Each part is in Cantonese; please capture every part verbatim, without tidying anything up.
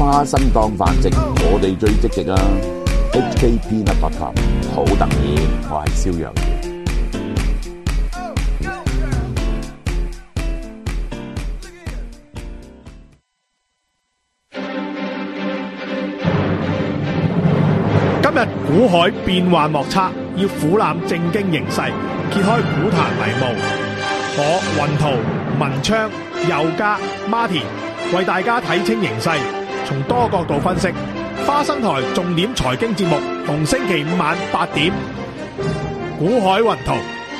花生當飯食，我哋最積極啊 ！H K Peanut Butter 好特意，我係蕭陽耀。 今日股海變幻莫測，要俯瞰正經形勢，揭開股壇迷霧。我雲圖、文昌、佑嘉、Martin 為大家睇清形勢，從多角度分析。花生台重點財經節目，逢星期五晚八點，股海雲圖。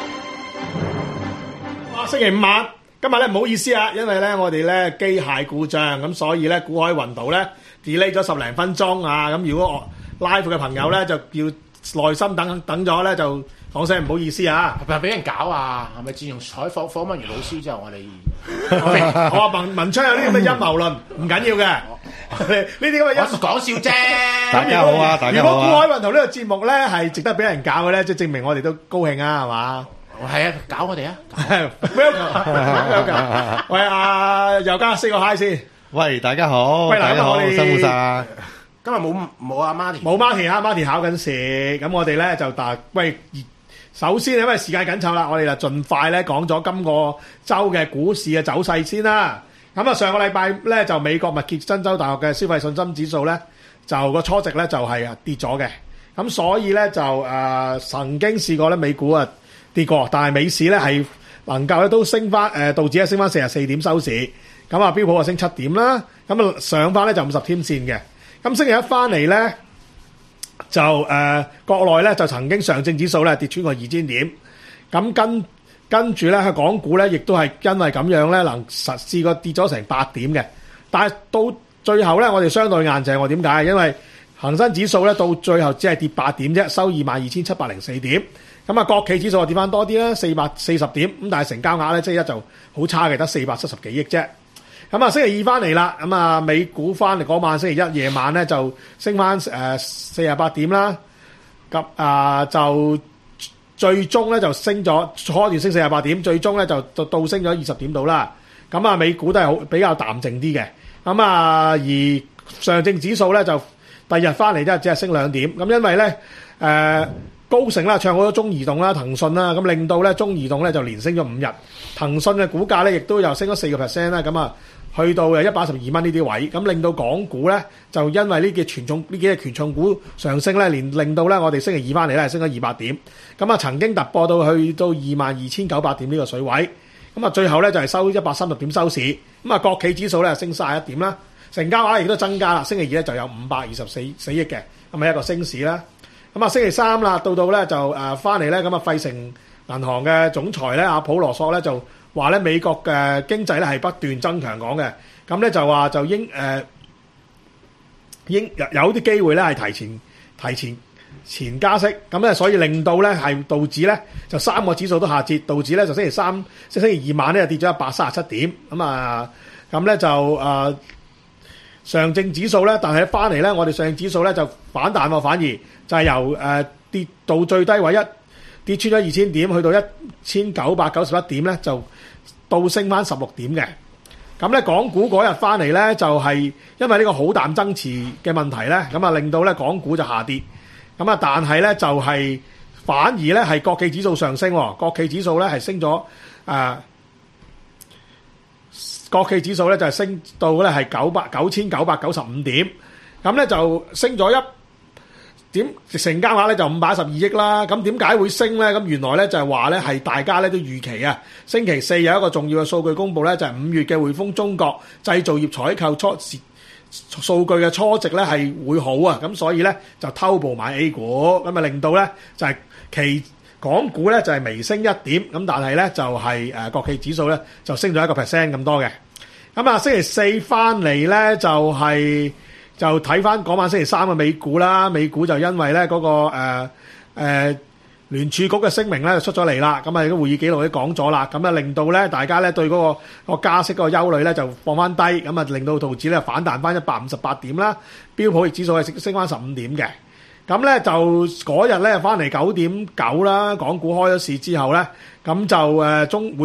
啊，星期五晚，今日咧唔好意思啊，因為咧我哋咧機械故障，咁所以咧股海雲圖咧 delay 咗十零分鐘啊，咁如果我 live 嘅朋友咧就要耐心等等咗咧，就講聲唔好意思啊！ 係咪俾人搞啊？係咪自從採訪訪問完老師之後，我哋我話文文昌有啲咁嘅陰謀論，唔緊要嘅。呢啲咁嘅陰講笑啫。 大家好啊！大家好啊！ 如果股海雲圖呢個節目咧係值得俾人搞嘅咧，即係證明我哋都高興啊，係嘛？ 係啊，搞我哋啊 ！Welcome，welcome。喂，阿佑嘉 say 個 hi 先。 喂，大家好， 喂大家好， 我哋辛苦晒。 今日冇冇阿 Martin， 冇 Martin 啊 ，Martin 考緊試，咁我哋咧就大喂，首先因為時間緊湊啦，我哋就盡快咧講咗今個週嘅股市嘅走勢先啦。咁啊，上個禮拜咧就美國密歇根州大學嘅消費信心指數咧就個初值咧就係啊跌咗嘅，咁所以咧就誒、呃、曾經試過咧美股啊跌過，但係美市咧係能夠咧都升翻誒道指咧升翻四十四點收市，咁啊標普啊升七點啦，咁啊上翻咧就五十天線嘅。咁星期一翻嚟咧，就誒、呃、國內咧就曾經上證指數咧跌穿過二千點，咁跟跟住咧喺港股咧，亦都係因為咁樣咧，能實試過跌咗成八點嘅。但係到最後咧，我哋相對硬淨，我點解？因為恒生指數咧到最後只係跌八點啫，收二萬二千七百零四點。咁啊，國企指數啊跌翻多啲啦，四百四十點。咁但係成交額咧，即係一就好差嘅，得四百七十幾億啫。咁啊，星期二翻嚟啦，咁啊，美股翻嚟嗰晚，星期一夜晚咧就升翻誒四十八點啦，咁啊就最終咧就升咗，初段升四十八點，最終咧就就倒升咗二十點度啦。咁啊，美股都係好比較淡靜啲嘅。咁啊，而上證指數咧就第二日翻嚟都係只係升兩點。咁因為咧誒、呃、高盛啦唱好咗中移動啦、騰訊啦，咁令到咧中移動咧就連升咗五日，騰訊嘅股價咧亦都有升咗四個 percent 啦。咁啊〜去到誒一百一十二蚊呢啲位，咁令到港股咧就因為呢幾權重呢幾隻權重股上升咧，連令到咧我哋星期二翻嚟咧係升咗二百點，咁啊曾經突破到去到二萬二千九百點呢個水位，咁啊最後咧就係收一百三十點收市，咁啊國企指數咧升三十一點啦，成交額亦都增加啦，星期二咧就有五百二十四四億嘅，咁係一個升市啦。咁啊星期三啦，到到咧就誒翻嚟咧，咁啊費城銀行嘅總裁咧阿普羅索咧就話咧美國嘅經濟咧係不斷增強講嘅，咁咧就話就應誒、呃、應有啲機會咧係提前提前前加息，咁咧所以令到咧係道指咧就三個指數都下跌，道指咧就星期三即星期二晚咧就跌咗一百三十七點，咁啊咁咧就誒、呃、上證指數咧，但係翻嚟咧我哋上證指數咧就反彈喎，反而就係由誒、呃、跌到最低位一跌穿咗二千點，去到一千九百九十一點咧就倒升翻十六點嘅。咁咧港股嗰日翻嚟咧就係因為呢個好淡增持嘅問題咧，咁啊令到咧港股就下跌。咁啊但係咧就係反而咧係國企指數上升，國企指數咧係升咗誒、呃，國企指數咧就係升到咧係九百九千九百九十五點，咁咧就升咗一點成交額咧就五百一十二億啦，咁點解會升咧？咁原來咧就係話咧係大家咧都預期啊，星期四有一個重要嘅數據公佈咧，就係五月嘅匯豐中國製造業採購初數據嘅初值咧係會好啊，咁所以咧就偷步買 A 股，咁啊令到咧就係期港股咧就係微升一點，咁但係咧就係誒國企指數咧就升咗一個 percent 咁多嘅，咁啊星期四翻嚟咧就係。就睇翻嗰晚星期三嘅美股啦，美股就因為咧、那、嗰個誒誒、呃呃、聯儲局嘅聲明咧就出咗嚟啦，咁啊個會議記錄都講咗啦，咁啊令到咧大家咧對嗰、那個、那個加息嗰個憂慮咧就放翻低，咁啊令到道指咧反彈翻一百五十八點啦，標普指數係升升翻十五點嘅，咁咧就嗰日咧翻嚟九點九啦，港股開咗市之後咧，咁就誒中會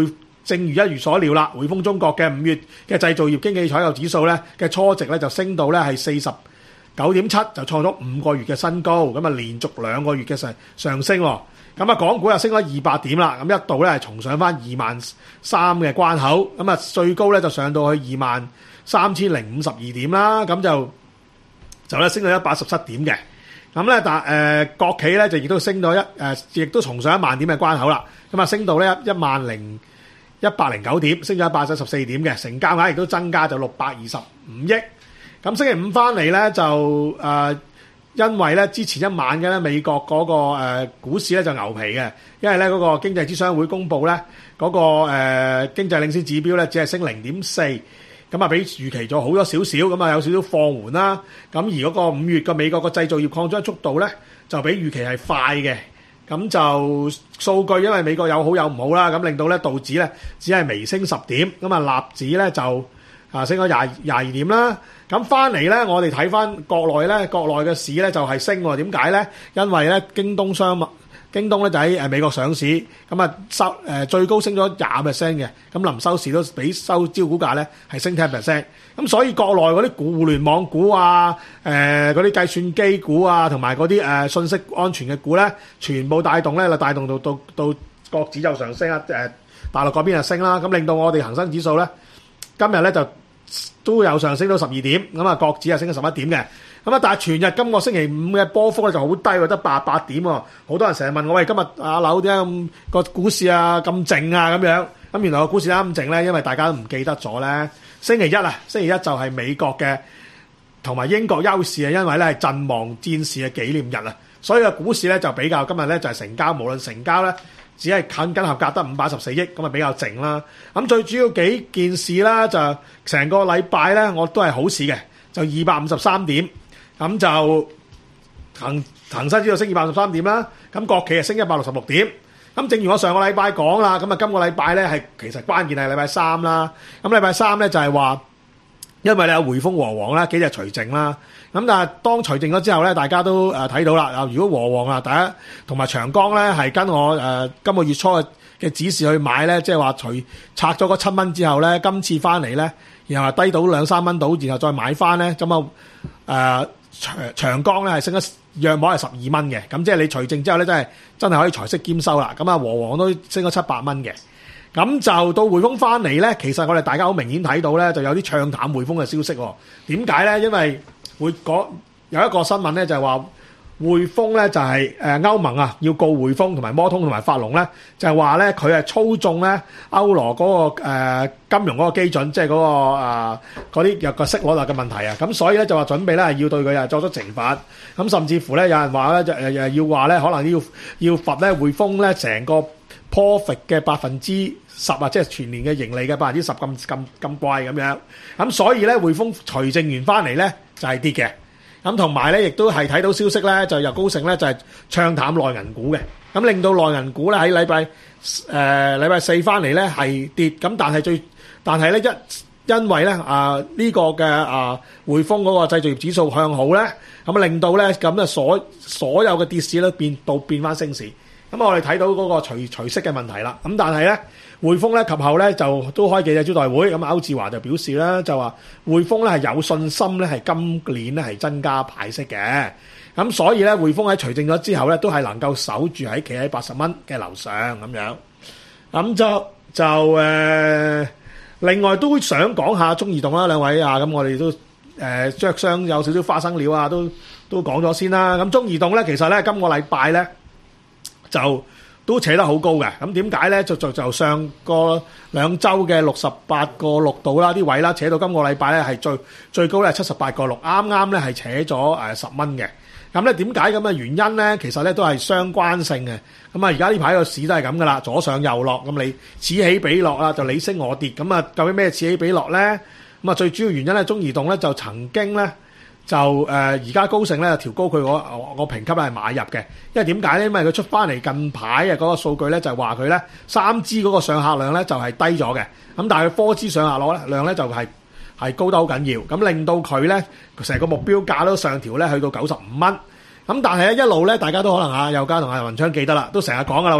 正如一如所料啦，匯豐中國嘅五月嘅製造業經紀採購指數咧嘅初值咧就升到咧係四十九點七，就創咗五個月嘅新高，咁啊連續兩個月嘅上上升喎。咁啊，港股又升咗二百點啦，咁一度咧係重上翻二萬三嘅關口，咁啊最高咧就上到去二萬三千零五十二點啦，咁就就咧升到一百十七點嘅。咁咧但誒、呃、國企咧就亦都升到一誒，亦、呃、都重上一萬點嘅關口啦，咁啊升到咧一萬零一百零九點，升咗一百七十四點嘅，成交額亦都增加就六百二十五億。咁星期五翻嚟咧就誒。呃因為咧之前一晚嘅咧美國嗰個誒股市咧就牛皮嘅，因為咧嗰個經濟諮商會公布咧嗰個誒經濟領先指標咧只係升零點四，咁啊比預期咗好咗少少，咁啊有少少放緩啦。咁而嗰個五月嘅美國個製造業擴張速度咧就比預期係快嘅，咁就數據因為美國有好有唔好啦，咁令到咧道指咧只係微升十點，咁啊納指咧就啊升咗廿廿二點啦。咁翻嚟咧，我哋睇翻國內咧，國內嘅市咧就係升喎。點解咧？因為咧，京東商物，京東咧就喺誒美國上市，咁啊收誒最高升咗廿 percent 嘅，咁臨收市都比收招股價咧係升十 percent。咁所以國內嗰啲股互聯網股啊，誒嗰啲計算機股啊，同埋嗰啲誒信息安全嘅股咧，全部帶動咧，就帶動到到到國指就上升啦。誒大陸嗰邊就升啦，咁令到我哋恒生指數咧今日咧就都有上升到十二點，咁啊國指係升咗十一點嘅，咁啊但係全日今個星期五嘅波幅咧就好低喎，得八八點喎，好多人成日問我喂，今日阿樓點解咁個股市啊咁靜啊咁樣？咁原來個股市啱咁靜咧，因為大家都唔記得咗咧，星期一啊，星期一就係美國嘅同埋英國休市啊，因為咧係陣亡戰士嘅紀念日啊，所以個股市咧就比較今日咧就係成交，無論成交咧。只係近緊合格得五百一十四億，咁啊比較靜啦。咁最主要幾件事啦，就成個禮拜咧，我都係好事嘅，就二百五十三點，咁就恒恒生指數升二百五十三點啦。咁國企係升一百六十六點。咁正如我上個禮拜講啦，咁啊今個禮拜咧係其實關鍵係禮拜三啦。咁禮拜三咧就係話，因為你有匯豐和黃啦，幾隻除淨啦。咁但係當除淨咗之後咧，大家都誒睇到啦。啊，如果和黃啊，大家同埋長江咧係跟我誒、呃、今個月初嘅嘅指示去買咧，即係話除拆咗嗰七蚊之後咧，今次翻嚟咧，然後低到兩三蚊到，然後再買翻咧，咁啊誒長長江咧係升咗約莫係十二蚊嘅。咁即係你除淨之後咧，真係真係可以財息兼收啦。咁啊和黃都升咗七百蚊嘅。咁就到匯豐翻嚟咧，其實我哋大家好明顯睇到咧，就有啲唱淡匯豐嘅消息喎。點解咧？因為會講有一個新聞咧，就係話匯豐咧就係誒歐盟啊，要告匯豐同埋摩通同埋發龍咧，就係話咧佢係操縱咧歐羅嗰個誒金融嗰個基準，即係嗰個誒嗰啲有個息率啊嘅問題啊。咁所以咧就話準備咧係要對佢啊作出懲罰。咁甚至乎咧有人話咧就誒誒要話咧可能要要罰咧匯豐咧成個 profit 嘅百分之十啊，即係全年嘅盈利嘅百分之十咁咁咁貴咁樣。咁所以咧匯豐除淨完翻嚟咧就係跌嘅。咁同埋咧亦都係睇到消息咧，就由高盛咧就係唱淡內銀股嘅。咁令到內銀股咧喺禮拜誒禮拜四翻嚟咧係跌。咁但係最但係咧一因為咧啊呢個嘅啊匯豐嗰個製造業指數向好咧，咁令到咧咁啊所所有嘅跌市咧變到變翻升市。咁我哋睇到嗰個除除息嘅問題啦。咁但係咧，匯豐咧及後咧就都開記者招待會。咁歐志華就表示啦，就話匯豐咧係有信心咧係今年咧係增加派息嘅。咁所以咧匯豐喺除淨咗之後咧，都係能夠守住喺企喺八十蚊嘅樓上咁樣。咁就就誒、呃，另外都想講下中移動啦，兩位啊，咁我哋都誒著商有少少花生料啊，都都講咗先啦。咁中移動咧，其實咧今個禮拜咧。就都扯得好高嘅，咁點解咧？就就就上個兩週嘅六十八個六度啦，啲位啦，扯到今個禮拜咧係最最高咧七十八個六，啱啱咧係扯咗誒十蚊嘅。咁咧點解咁嘅原因咧？其實咧都係相關性嘅。咁啊，而家呢排個市都係咁噶啦，左上右落，咁你此起彼落啦，就你升我跌。咁啊，究竟咩此起彼落咧？咁啊，最主要原因咧，中移動咧就曾經咧。就誒而家高盛咧調高佢個個評級咧係買入嘅，因為點解咧？因為佢出翻嚟近排嘅嗰個數據咧就係話佢咧三 G 嗰個上客量咧就係低咗嘅，咁但係佢 四 G 上客量咧就係係高得好緊要，咁令到佢咧成個目標價都上調咧去到九十五蚊，咁但係咧一路咧大家都可能啊，佑嘉同阿文昌記得啦，都成日講噶啦喂，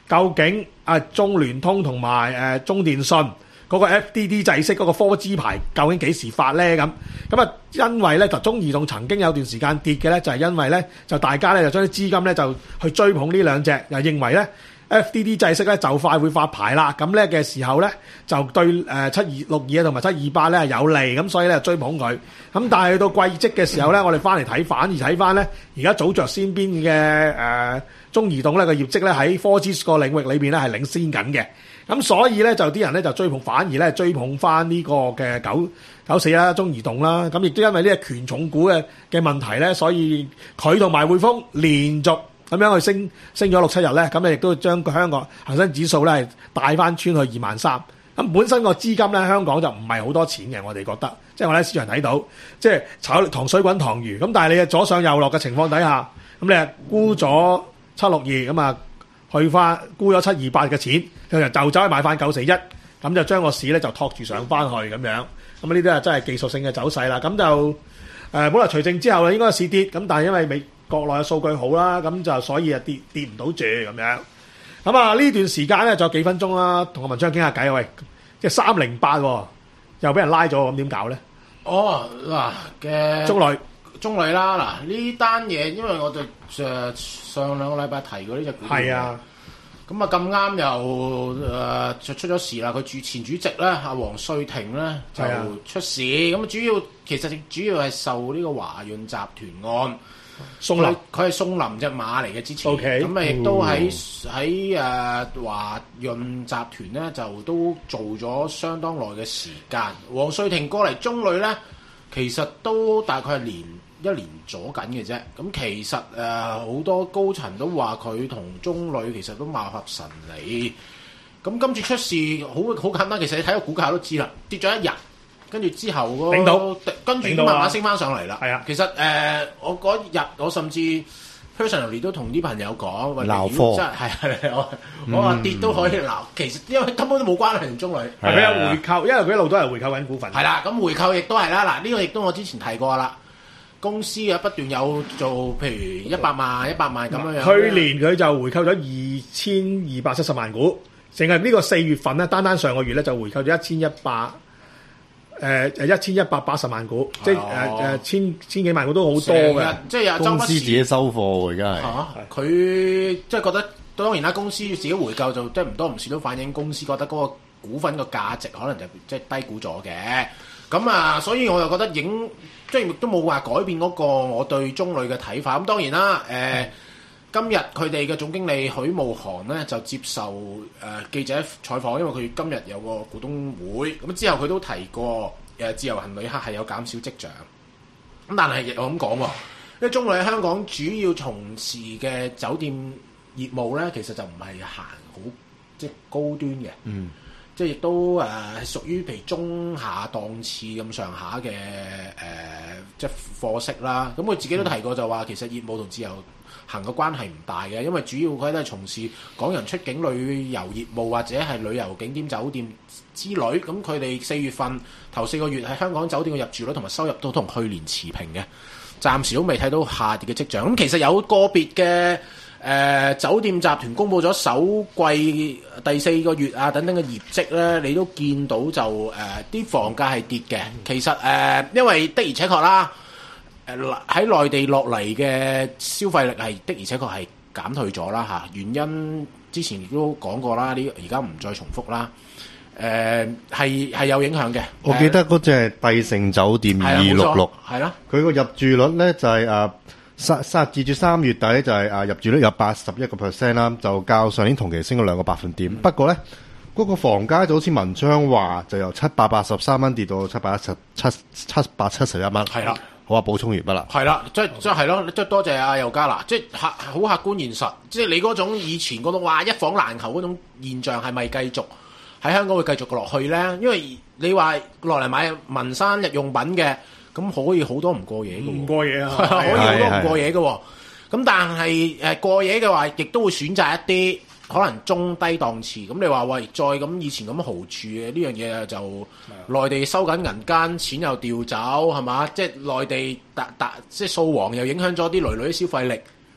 究竟啊中聯通同埋誒中電信嗰個 F D D 制式嗰個 四 G 牌究竟幾時發咧？咁咁啊，因為咧就中移動曾經有段時間跌嘅咧，就係、是、因為咧就大家咧就將啲資金咧就去追捧呢兩隻，又認為咧 F D D 制式咧就快會發牌啦。咁咧嘅時候咧就對誒七二六二啊同埋七二八咧係有利，咁所以咧追捧佢。咁但係去到季績嘅時候咧，我哋翻嚟睇，反而睇翻咧而家早着先邊嘅誒、呃、中移動咧個業績咧喺 四 G 個領域裏邊咧係領先緊嘅。咁所以咧就啲人咧就追捧，反而咧追捧翻呢個嘅九九四啦、中移動啦。咁亦都因為呢個權重股嘅嘅問題咧，所以佢同埋匯豐連續咁樣去升升咗六七日咧，咁亦都將個香港恒生指數咧係帶翻穿去二萬三。咁本身個資金咧香港就唔係好多錢嘅，我哋覺得，即係我喺市場睇到，即係炒糖水滾糖魚。咁但係你嘅左上右落嘅情況底下，咁你係沽咗七六二咁啊，去翻沽咗七二八嘅錢。就就走去買翻九四一，咁就將個市咧就托住上翻去咁樣。咁呢啲係真係技術性嘅走勢啦。咁就誒本來除淨之後咧，應該市跌。咁但係因為美國內嘅數據好啦，咁就所以啊跌跌唔到住咁樣。咁啊呢段時間咧仲有幾分鐘啦，同阿文昌傾下偈啊喂，即係三零八又俾人拉咗，咁點搞咧？ 哦嗱嘅中旅中旅啦，嗱呢單嘢，因為我哋誒上兩個禮拜提過呢隻股票。係啊。咁啊咁啱又誒就出咗事啦！佢主前主席咧，阿黃瑞庭咧就出事。咁啊主要其實主要係受呢個華潤集團案， 松林佢係松林隻馬嚟嘅之前。 OK， 咁啊亦都喺喺誒華潤集團咧就都做咗相當耐嘅時間。黃瑞庭過嚟中旅咧，其實都大概係年一年咗緊嘅啫，咁其實誒好、呃、多高層都話佢同中旅其實都貌合神離。咁今次出事好好簡單，其實你睇個股價都知啦，跌咗一日，跟住之後嗰、那個、到跟住慢慢升翻上嚟啦。係啊，其實誒、呃、我嗰日我甚至 personally 都同啲朋友講，喂，鬧科真係係我我話跌都可以鬧，其實因為根本都冇關係同中旅， 係佢有回購，因為佢一路都係回購緊股份。 係啦，咁回購亦都係啦，嗱、這、呢個亦都我之前提過啦。公司啊不斷有做，譬如一百萬、一百萬咁樣樣。 去年佢就回購咗二千二百七十萬股，淨係呢個四月份咧，單單上個月咧就回購咗一千一百誒誒一千一百八十萬股，哦、即係誒誒千千幾萬股都好多嘅。 即係有公司自己收貨喎，而家係。 佢即係覺得當然啦，公司自己回購就即係唔多唔少都反映公司覺得嗰個股份個價值可能就即係低估咗嘅。咁啊，所以我又覺得影即係亦都冇話改變嗰個我對中旅嘅睇法。咁當然啦，誒、呃、今日佢哋嘅總經理許慕韓咧就接受誒、呃、記者採訪，因為佢今日有個股東會。咁之後佢都提過誒、呃、自由行旅客係有減少跡象。咁但係亦我咁講喎，因為中旅喺香港主要從事嘅酒店業務咧，其實就唔係行好即係高端嘅。嗯。即係亦都誒係、呃、屬於譬如中下檔次咁上下嘅誒，即係貨色啦。咁佢自己都提過就話，其實業務同自由行嘅關係唔大嘅，因為主要佢都係從事港人出境旅遊業務或者係旅遊景點酒店之類。咁佢哋四月份頭四個月喺香港酒店嘅入住率同埋收入都同去年持平嘅，暫時都未睇到下跌嘅跡象。咁其實有個別嘅。誒、呃、酒店集團公布咗首季第四個月啊等等嘅業績咧，你都見到就誒啲、呃、房價係跌嘅。其實誒、呃，因為的而且確啦，誒、呃、喺內地落嚟嘅消費力係的而且確係減退咗啦嚇。原因之前亦都講過啦，呢而家唔再重複啦。誒係係有影響嘅。 我記得嗰隻係帝盛酒店二六六， 係啦， 佢個入住率咧就係、是、誒。呃三三至至三月底咧就係啊入住率有八十一個 percent 啦，就較上年同期升咗兩個百分點。嗯、不過咧，嗰、那個房價就好似文章話，就由七百八十三蚊跌到七百一十七七百七十一蚊。係啦，好啊，補充完畢啦。係啦，即即係咯，即係多謝阿尤嘉啦。即係客好客觀現實，即係你嗰種以前嗰種話一房難求嗰種現象係咪繼續喺香港會繼續落去咧？因為你話落嚟買民生日用品嘅。咁可以好多唔過夜嘅喎，唔過夜啊，可以好多唔過夜嘅喎。咁但係誒過夜嘅話，亦都會選擇一啲可能中低檔次。咁你話喂，再咁以前咁豪住嘅呢樣嘢就內地收緊銀根，錢又調走係嘛？即係內地達達即係掃黃又影響咗啲女女嘅消費力。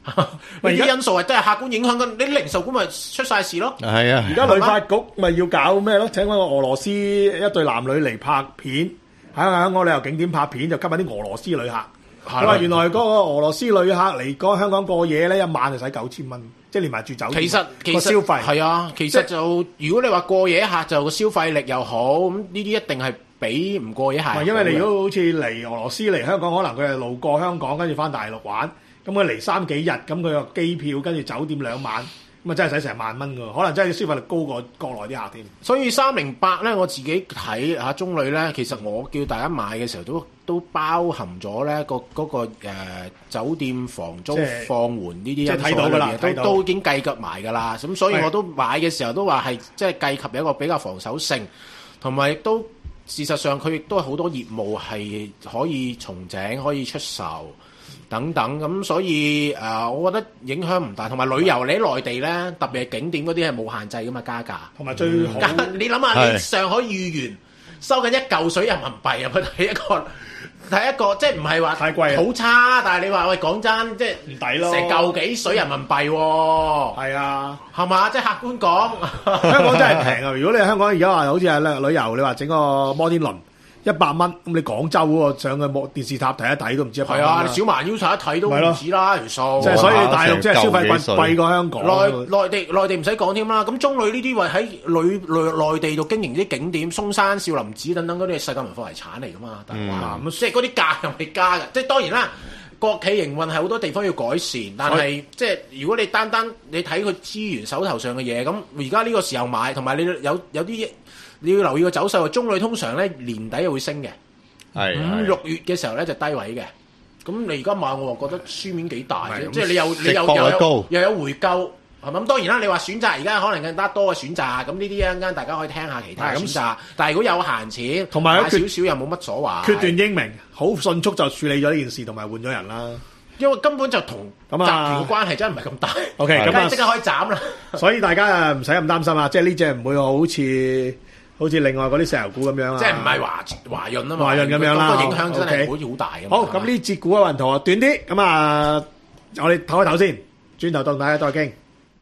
呢啲因素係真係客觀影響緊，你零售股咪出晒事咯。 係啊， 而家旅發局咪要搞咩咯？請翻個俄羅斯一對男女嚟拍片，喺香港旅遊景點拍片，就吸引啲俄羅斯旅客。佢話原來嗰個俄羅斯旅客嚟嗰香港過夜咧，一晚就使九千蚊，即係連埋住酒店。 其實其實消費係啊，其實就如果你話過夜客就個消費力又好，咁呢啲一定係比唔過夜客。 因為你如果好似嚟俄羅斯嚟香港，可能佢係路過香港，跟住翻大陸玩，咁佢嚟三幾日，咁佢個機票跟住酒店兩晚。咁啊，真係使成萬蚊㗎，可能真係消費力高過國內啲客添。 所以三零八咧，我自己睇嚇中旅咧，其實我叫大家買嘅時候都都包含咗咧個嗰個誒酒店房租放緩呢啲因素睇到㗎啦， 都都已經計及埋㗎啦。咁所以我都買嘅時候都話係即係計及有一個比較防守性，同埋亦都事實上佢亦都好多業務係可以重整、可以出售。等等咁，所以誒、呃，我覺得影響唔大。同埋旅遊，你喺內地咧，特別係景點嗰啲係冇限制噶嘛，加價。 同埋最好， 嗯、你諗下，你上海豫園收緊一嚿水人民幣啊！佢睇一個睇一個，即係唔係話太貴好差，但係你話喂講真，即係唔抵咯， 成嚿幾水人民幣喎。 係啊， 係嘛？即係客觀講， 香港真係平啊！如果你喺香港而家話好似係旅遊，你話整個摩天輪。一百蚊，咁你廣州嗰個上去幕電視塔睇一睇都唔知一百蚊。 係啊，你小蠻腰睇一睇都唔止啦條數。 即係所以大陸即係消費貴貴過香港。 內內地內地唔使講添啦。咁中旅呢啲位喺旅內內地度經營啲景點，松山、少林寺等等嗰啲係世界文化遺產嚟噶嘛。但係話咁即係嗰啲價又係加嘅。即係當然啦，國企營運係好多地方要改善，但係即係如果你單單你睇佢資源手頭上嘅嘢，咁而家呢個時候買，同埋你有有啲。你要留意個走勢喎，中旅通常咧年底又會升嘅，五六月嘅時候咧就低位嘅。咁你而家買我話覺得書面幾大啫，即係你有你有又有又有回購，係咪？咁當然啦，你話選擇而家可能更加多嘅選擇，咁呢啲一陣間大家可以聽下其他嘅選擇。但係如果有閒錢， 同埋買少少又冇乜所謂。 決斷英明，好迅速就處理咗呢件事，同埋換咗人啦。 因為根本就同集團嘅關係真係唔係咁大。 OK，咁啊即刻可以斬啦。 所以大家啊唔使咁擔心啊，即係呢隻唔會好似。好似另外嗰啲石油股咁樣啊， 即係唔係華華潤啊嘛， 華潤咁樣啦， 個影響真係好似好大嘅。 好，咁呢節股嘅運圖啊短啲，咁啊，我哋唞一唞先，轉頭同大家再傾。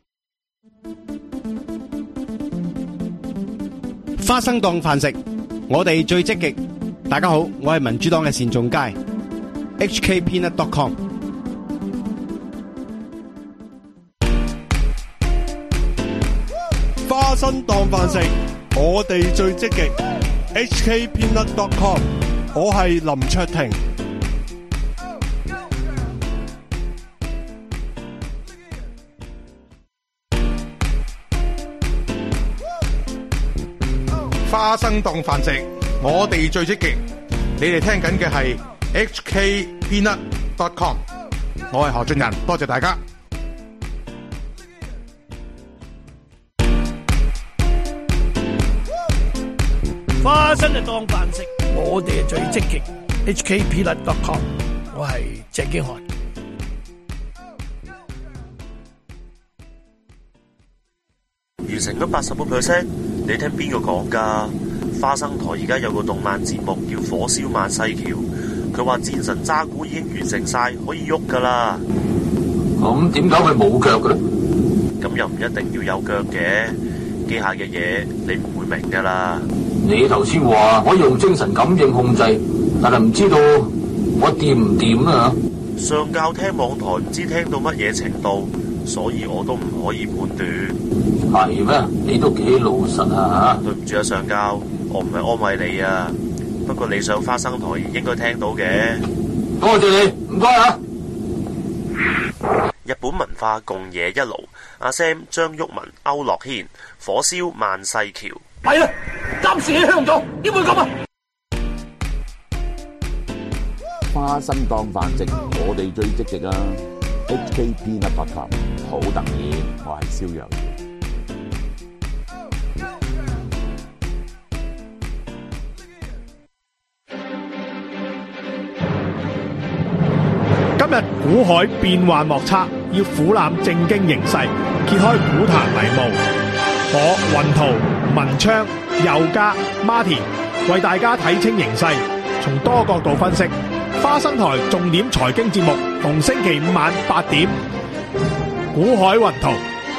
花生當飯食，我哋最積極。大家好，我係民主黨嘅單仲偕 ，H K Peanut dot com。 花生當飯食。我哋最積極 ，H K Peanut dot com， 我係林卓廷。 花生當飯食，我哋最積極。你哋聽緊嘅係 H K Peanut dot com， 我係何俊仁，多謝大家。 花生就當飯食，我哋係最積極 H K Peanut dot com， 我係鄭經翰。 完成咗八十個 percent， 你聽邊個講㗎？花生台而家有個動漫節目叫《火燒萬世橋》，佢話戰神渣古已經完成晒，可以喐㗎啦。 咁點解會冇腳嘅咧？ 咁又唔一定要有腳嘅，機械嘅嘢你唔會明㗎啦。 你頭先話可以用精神感應控制，但係唔知道我掂唔掂啊？ 上教聽網台唔知聽到乜嘢程度，所以我都唔可以判斷。 係咩？你都幾老實啊嚇！ 對唔住啊，上教，我唔係安慰你啊。不過你上花生台應該聽到嘅。 多謝你，唔該啊！ 日本文化共冶一爐，阿 Sam、張旭文、歐樂軒，火燒萬世橋。 係啦，暫時起香咗，點會咁啊？ 花生當飯食，我哋最積極啊 ！H K Peanut dot com， 好特意，我係蕭陽。 今日股海變幻莫測，要俯瞰正經形勢，揭開股壇迷霧。我雲圖、文昌、佑嘉、Martin 為大家睇清形勢，從多角度分析。花生台重點財經節目，逢星期五晚八點， 股海雲圖。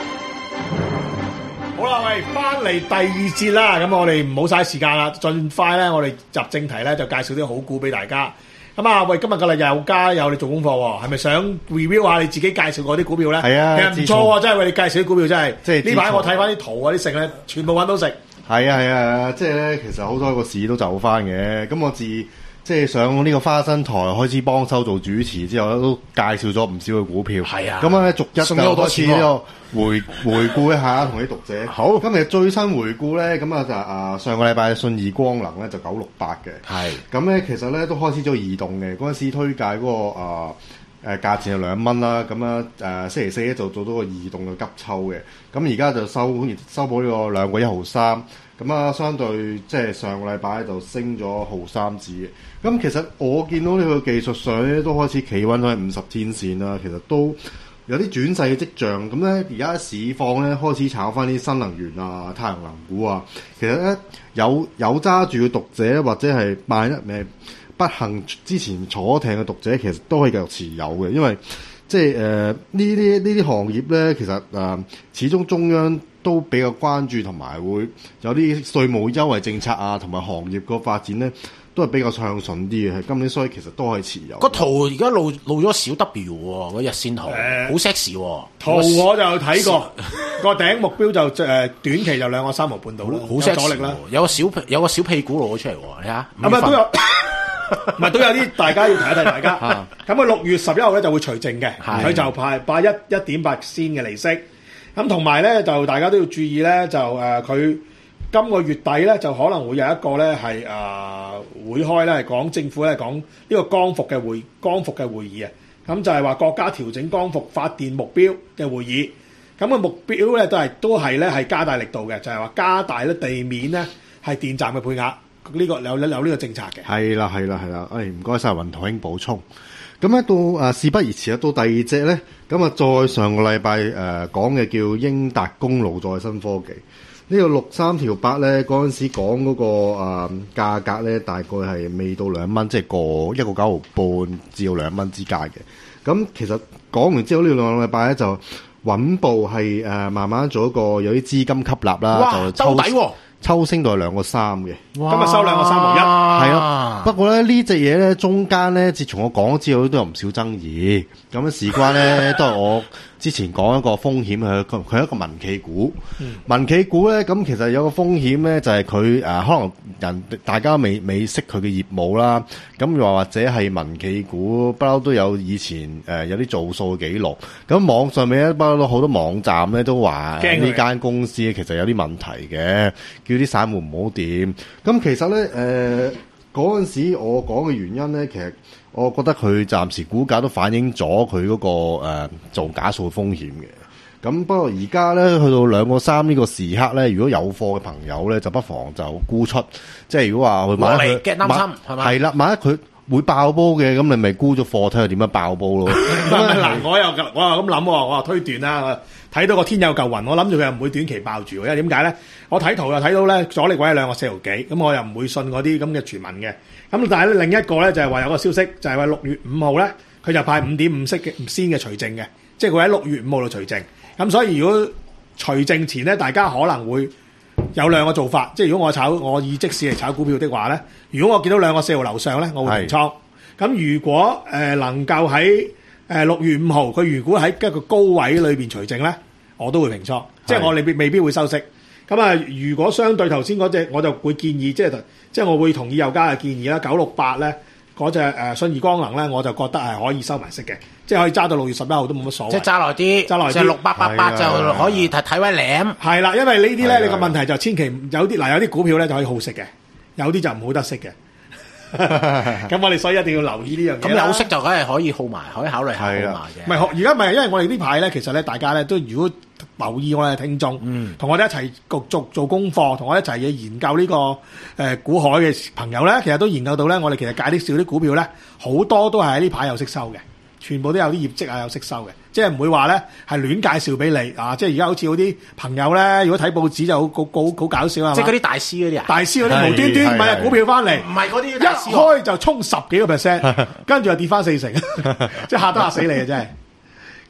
好啦，喂，翻嚟第二節啦，咁我哋唔好嘥時間啦，盡快咧，我哋入正題咧，就介紹啲好股俾大家。咁啊，喂，今日嘅例又加有你做功課喎，係咪想 review 下你自己介紹嗰啲股票咧？ 係啊， 其實唔錯喎，真係為你介紹啲股票真係。 即係呢排我睇翻啲圖啊，啲食咧，全部揾到食。 係啊係啊，即係咧，其實好多個市都走翻嘅。咁我自即係上呢個花生台開始幫手做主持之後，都介紹咗唔少嘅股票。 係啊， 咁咧逐一送咗好多次呢個回回顧一下，同啲讀者。 好， 今日最新回顧咧，咁啊就啊上個禮拜信義光能咧就九六八嘅。 係。咁咧其實咧都開始咗移動嘅，嗰陣時推介嗰、嗰個啊誒價錢係兩蚊啦，咁啊誒星期四咧就做到個移動嘅急抽嘅，咁而家就收收補呢個兩個一毫三。咁啊，相對即係上個禮拜就升咗毫三子嘅。咁其實我見到呢個技術上咧都開始企穩喺五十天線啦，其實都有啲轉勢嘅跡象。咁咧而家市況咧開始炒翻啲新能源啊、太陽能股啊。其實咧有有揸住嘅讀者或者係萬一誒不幸之前坐艇嘅讀者，其實都可以繼續持有嘅，因為即係誒呢啲呢啲行業咧，其實誒、呃、始終中央都比較關注，同埋會有啲稅務優惠政策啊，同埋行業個發展咧，都係比較暢順啲嘅。係今年所以其實都可以持有。 個圖而家露露咗小 W 喎，嗰日線圖好 sexy 喎。 圖我就睇過，個頂目標就誒短期就兩個三毫半到啦， 好有阻力啦。 有個小屁有個小屁股露咗出嚟喎，你睇下。 咁啊都有。唔係都有啲大家要睇一睇大家。咁佢六月十一號咧就會除淨嘅，佢就派派一一點八仙嘅利息。咁同埋咧就大家都要注意咧，就誒佢、呃、今個月底咧就可能會有一個咧係誒會開咧係講政府咧講呢個光伏嘅會光伏嘅會議啊。咁就係話國家調整光伏發電目標嘅會議。咁、個目標咧都係都係咧係加大力度嘅，就係、是、話加大咧地面咧係電站嘅配額。呢、這個有有呢個政策嘅， 係啦係啦係啦，誒唔該晒雲台兄補充。咁咧到誒、啊、事不宜遲啦，到第二隻咧，咁啊再上個禮拜誒講嘅叫英達公路再生科技，呢、這個六三條八咧嗰陣時講嗰、那個誒、啊、價格咧大概係未到兩蚊，即係個一個九毫半至到兩蚊之間嘅。咁其實講完之後呢兩個禮拜咧就穩步係誒、啊、慢慢做一個有啲資金吸納啦，就抽兜底喎。 抽升到係兩個三嘅， 今日收兩個三毫一， 係啊。不過咧呢隻嘢咧中間咧，自從我講咗之後都有唔少爭議。咁樣事關咧都係我之前講一個風險，佢佢係一個民企股。嗯、民企股咧咁其實有個風險咧，就係佢誒可能人大家未未識佢嘅業務啦。咁又或者係民企股不嬲都有以前誒、呃、有啲做數嘅記錄。咁網上面咧不嬲都好多網站咧都話呢間公司其實有啲問題嘅。叫啲散戶唔好掂，咁其實咧誒嗰陣時我講嘅原因咧，其實我覺得佢暫時股價都反映咗佢嗰個誒、呃、做假數風險嘅。咁不過而家咧去到兩個三呢個時刻咧，如果有貨嘅朋友咧，就不妨就沽出。即係如果話佢買佢擔心係咪？ 係啦，萬一佢會爆煲嘅，咁你咪沽咗貨睇下點樣爆煲咯。 嗱，我又我又咁諗喎，我又推斷啦。睇到個天有嚿雲，我諗住佢又唔會短期爆住，因為點解咧？我睇圖又睇到咧阻力位係兩個四毫幾，咁我又唔會信嗰啲咁嘅傳聞嘅。咁但係咧另一個咧就係話有個消息，就係話六月五號咧，佢就派五點五息嘅唔先嘅除淨嘅，即係佢喺六月五號度除淨。咁所以如果除淨前咧，大家可能會有兩個做法，即係如果我炒我以即市嚟炒股票的話咧，如果我見到兩個四毫樓上咧，我會平倉。咁如果誒、呃、能夠喺誒六月五號，佢如果喺一個高位裏邊除淨咧，我都會平倉，即係我未必未必會收息。咁啊，如果相對頭先嗰隻，我就會建議，即係即係我會同意有家嘅建議啦。九六八咧嗰隻誒信義光能咧，我就覺得係可以收埋息嘅，即係可以揸到六月十一號都冇乜所謂。 即係揸耐啲，揸耐啲，即係六八八八就可以睇睇位舐。 係啦，因為呢啲咧，你個問題就千祈有啲嗱，有啲股票咧就可以好息嘅，有啲就唔好得息嘅。咁我哋所以一定要留意呢樣嘢。 咁有息就梗係可以耗埋，可以考慮下耗埋嘅。 唔係，而家唔係，因為我哋呢排咧，其實咧，大家咧都如果留意我哋聽眾，嗯，同我哋一齊做做做功課，同我哋一齊嘅研究呢、這個誒、呃、股海嘅朋友咧，其實都研究到咧，我哋其實介啲少啲股票咧，好多都係喺呢排有息收嘅，全部都有啲業績啊有息收嘅，即係唔會話咧係亂介紹俾你啊！即係而家好似嗰啲朋友咧，如果睇報紙就好好好好搞笑啊！ 即係嗰啲大師嗰啲啊， 大師嗰啲無端端買隻股票翻嚟， 唔係嗰啲一開就衝十幾個 percent， 跟住又跌翻四成，即係嚇都嚇死你啊！真係。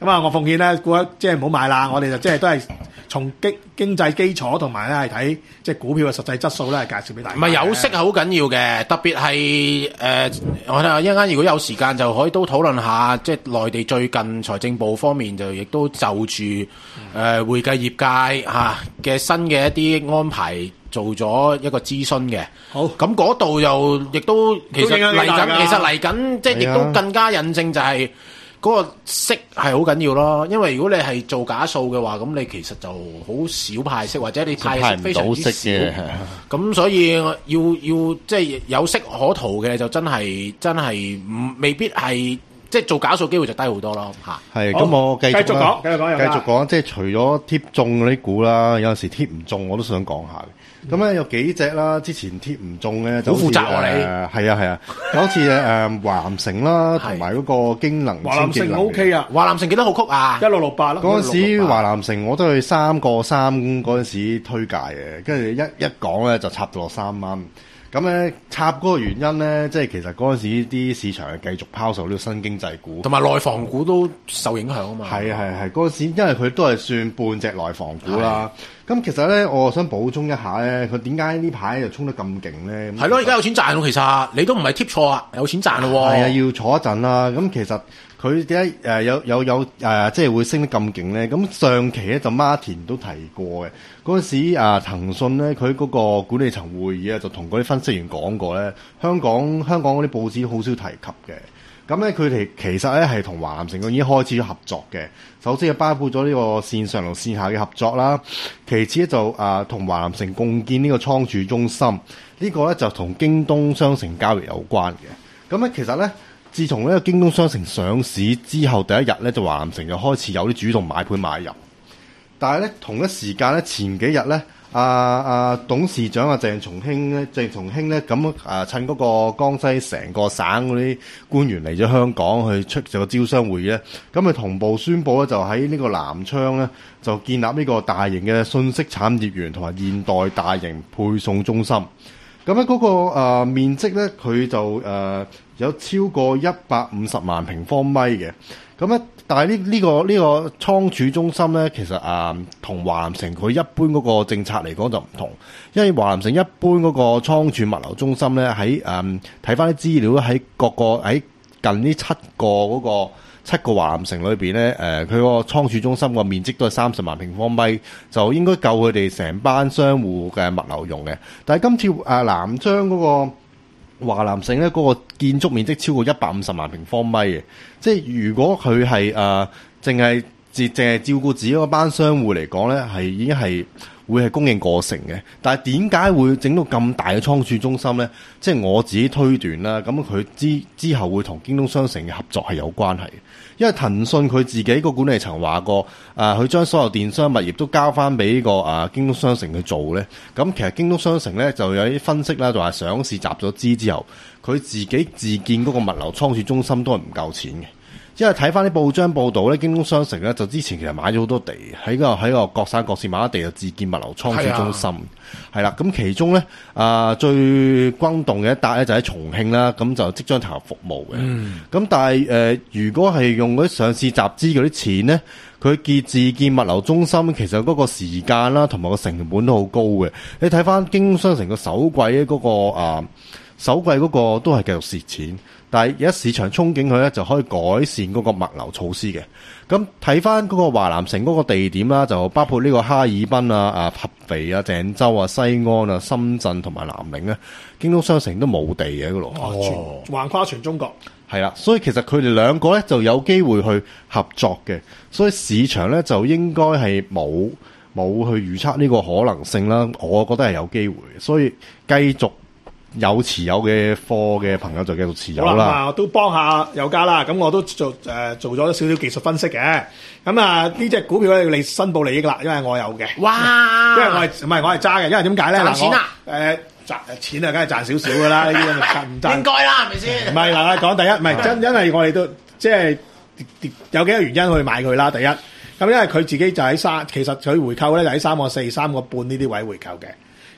咁啊，我奉勸咧，估即係唔好買啦。我哋就即係都係從經經濟基礎同埋咧係睇即係股票嘅實際質素咧，係介紹俾大家。 唔係有息係好緊要嘅，特別係誒，我睇下一陣間如果有時間就可以都討論下，即係內地最近財政部方面就亦都就住誒、呃、會計業界嚇嘅、啊、新嘅一啲安排。做咗一個諮詢嘅， 好咁嗰度又亦都其實嚟緊，其實嚟緊即係亦都更加印證就係嗰個息係好緊要咯。因為如果你係做假數嘅話，咁你其實就好少派息，或者你派息非常之少。咁所以要要即係有息可圖嘅，就真係真係唔未必係。即係做假數機會就低好多咯嚇。 係咁，我繼續繼續講，繼續講， 繼續講。即係除咗貼中嗰啲股啦，有陣時貼唔中我都想講下嘅。咁咧有幾隻啦，之前貼唔中咧，就好負責喎你。係啊係啊，就好似誒華南城啦，同埋嗰個京能華南城 O K 啊， 華南城幾多號曲啊？一六六八咯。 嗰陣時華南城我都去三個三嗰陣時推介嘅，跟住一一講咧就插到落三蚊。咁咧插嗰個原因咧，即係其實嗰陣時啲市場係繼續拋售呢個新經濟股， 同埋內房股都受影響啊嘛。 係係係嗰陣時，因為佢都係算半隻內房股啦。咁其實咧，我想補充一下咧，佢點解呢排又衝得咁勁咧？ 係咯，而家有錢賺喎，其實你都唔係貼錯啊，有錢賺咯喎。 係啊，要坐一陣啦。咁其實佢點解誒有有有誒、呃、即係會升得咁勁咧？咁上期咧就 Martin 都提過嘅。嗰陣時啊，騰訊咧佢嗰個管理層會議啊，就同嗰啲分析員講過咧，香港香港嗰啲報紙好少提及嘅。咁咧佢哋其實咧係同華南城已經開始咗合作嘅。首先係包括咗呢個線上同線下嘅合作啦，其次咧就啊同華南城共建呢個倉儲中心，呢、這個咧就同京東商城交易有關嘅。咁咧其實咧，自從呢個京東商城上市之後第一日咧，就華南城就開始有啲主動買盤買入。但係咧，同一時間咧，前幾日咧，阿、啊、阿、啊、董事長阿、啊、鄭松興咧，鄭松興咧，咁啊趁嗰個江西成個省嗰啲官員嚟咗香港去出咗個招商會議咧，咁佢同步宣布咧，就喺呢個南昌咧，就建立呢個大型嘅信息產業園同埋現代大型配送中心。咁咧嗰個、呃、面積咧，佢就誒、呃、有超過一百五十萬平方米嘅。咁咧，但係呢呢個呢、呢個倉儲中心咧，其實啊，同華南城佢一般嗰個政策嚟講就唔同，因為華南城一般嗰個倉儲物流中心咧，喺誒睇翻啲資料喺各個喺近呢七個嗰、嗰個七個華南城裏邊咧，誒佢個倉儲中心個面積都係三十萬平方米，就應該夠佢哋成班商戶嘅物流用嘅。但係今次啊南昌嗰、嗰個華南城咧，嗰個建築面積超過一百五十萬平方米嘅，即係如果佢係誒淨係淨係照顧自己嗰班商戶嚟講咧，係已經係會係供應過剩嘅。但係點解會整到咁大嘅倉儲中心咧？即係我自己推斷啦，咁佢之之後會同京東商城嘅合作係有關係嘅。因為騰訊佢自己個管理層話過，啊佢將所有電商物業都交翻俾呢個啊京東商城去做咧。咁其實京東商城咧就有啲分析啦，就話上市集咗資之後，佢自己自建嗰個物流倉儲中心都係唔夠錢嘅。因為睇翻啲報章報導咧，京東商城咧就之前其實買咗好多地，喺個喺個各省各市買咗地就自建物流倉儲中心，係啦。咁其中咧啊、呃、最轟動嘅一笪咧就喺重慶啦，咁就即將投入服務嘅。咁、嗯、但係誒、呃，如果係用嗰啲上市集資嗰啲錢咧，佢建自建物流中心，其實嗰個時間啦同埋個成本都好高嘅。你睇翻京東商城個首季咧嗰個啊首季嗰個都係繼續蝕錢。但係而家市場憧憬佢咧，就可以改善嗰個物流措施嘅。咁睇翻嗰個華南城嗰個地點啦，就包括呢個哈爾濱啊、啊合肥啊、鄭州啊、西安啊、深圳同埋南寧咧，京東商城都冇地嘅嗰度。 哦，橫跨全中國。 係啦，所以其實佢哋兩個咧就有機會去合作嘅，所以市場咧就應該係冇冇去預測呢個可能性啦。我覺得係有機會，所以繼續。有持有嘅貨嘅朋友就繼續持有啦。好啦， 我都幫下有家啦。咁我都做誒、呃、做咗少少技術分析嘅。咁啊呢隻股票咧要你申報利益啦，因為我有嘅。哇！因為我係唔係我係揸嘅，因為點解咧？ 賺錢啊！ 誒賺錢啊，梗係賺少少噶啦。呢啲唔賺應該啦，係咪先？ 唔係嗱，講第一，唔係真，因為我哋都即係有幾個原因去買佢啦。第一，咁因為佢自己就喺三，其實佢回購咧就喺三個四、三個半呢啲位回購嘅。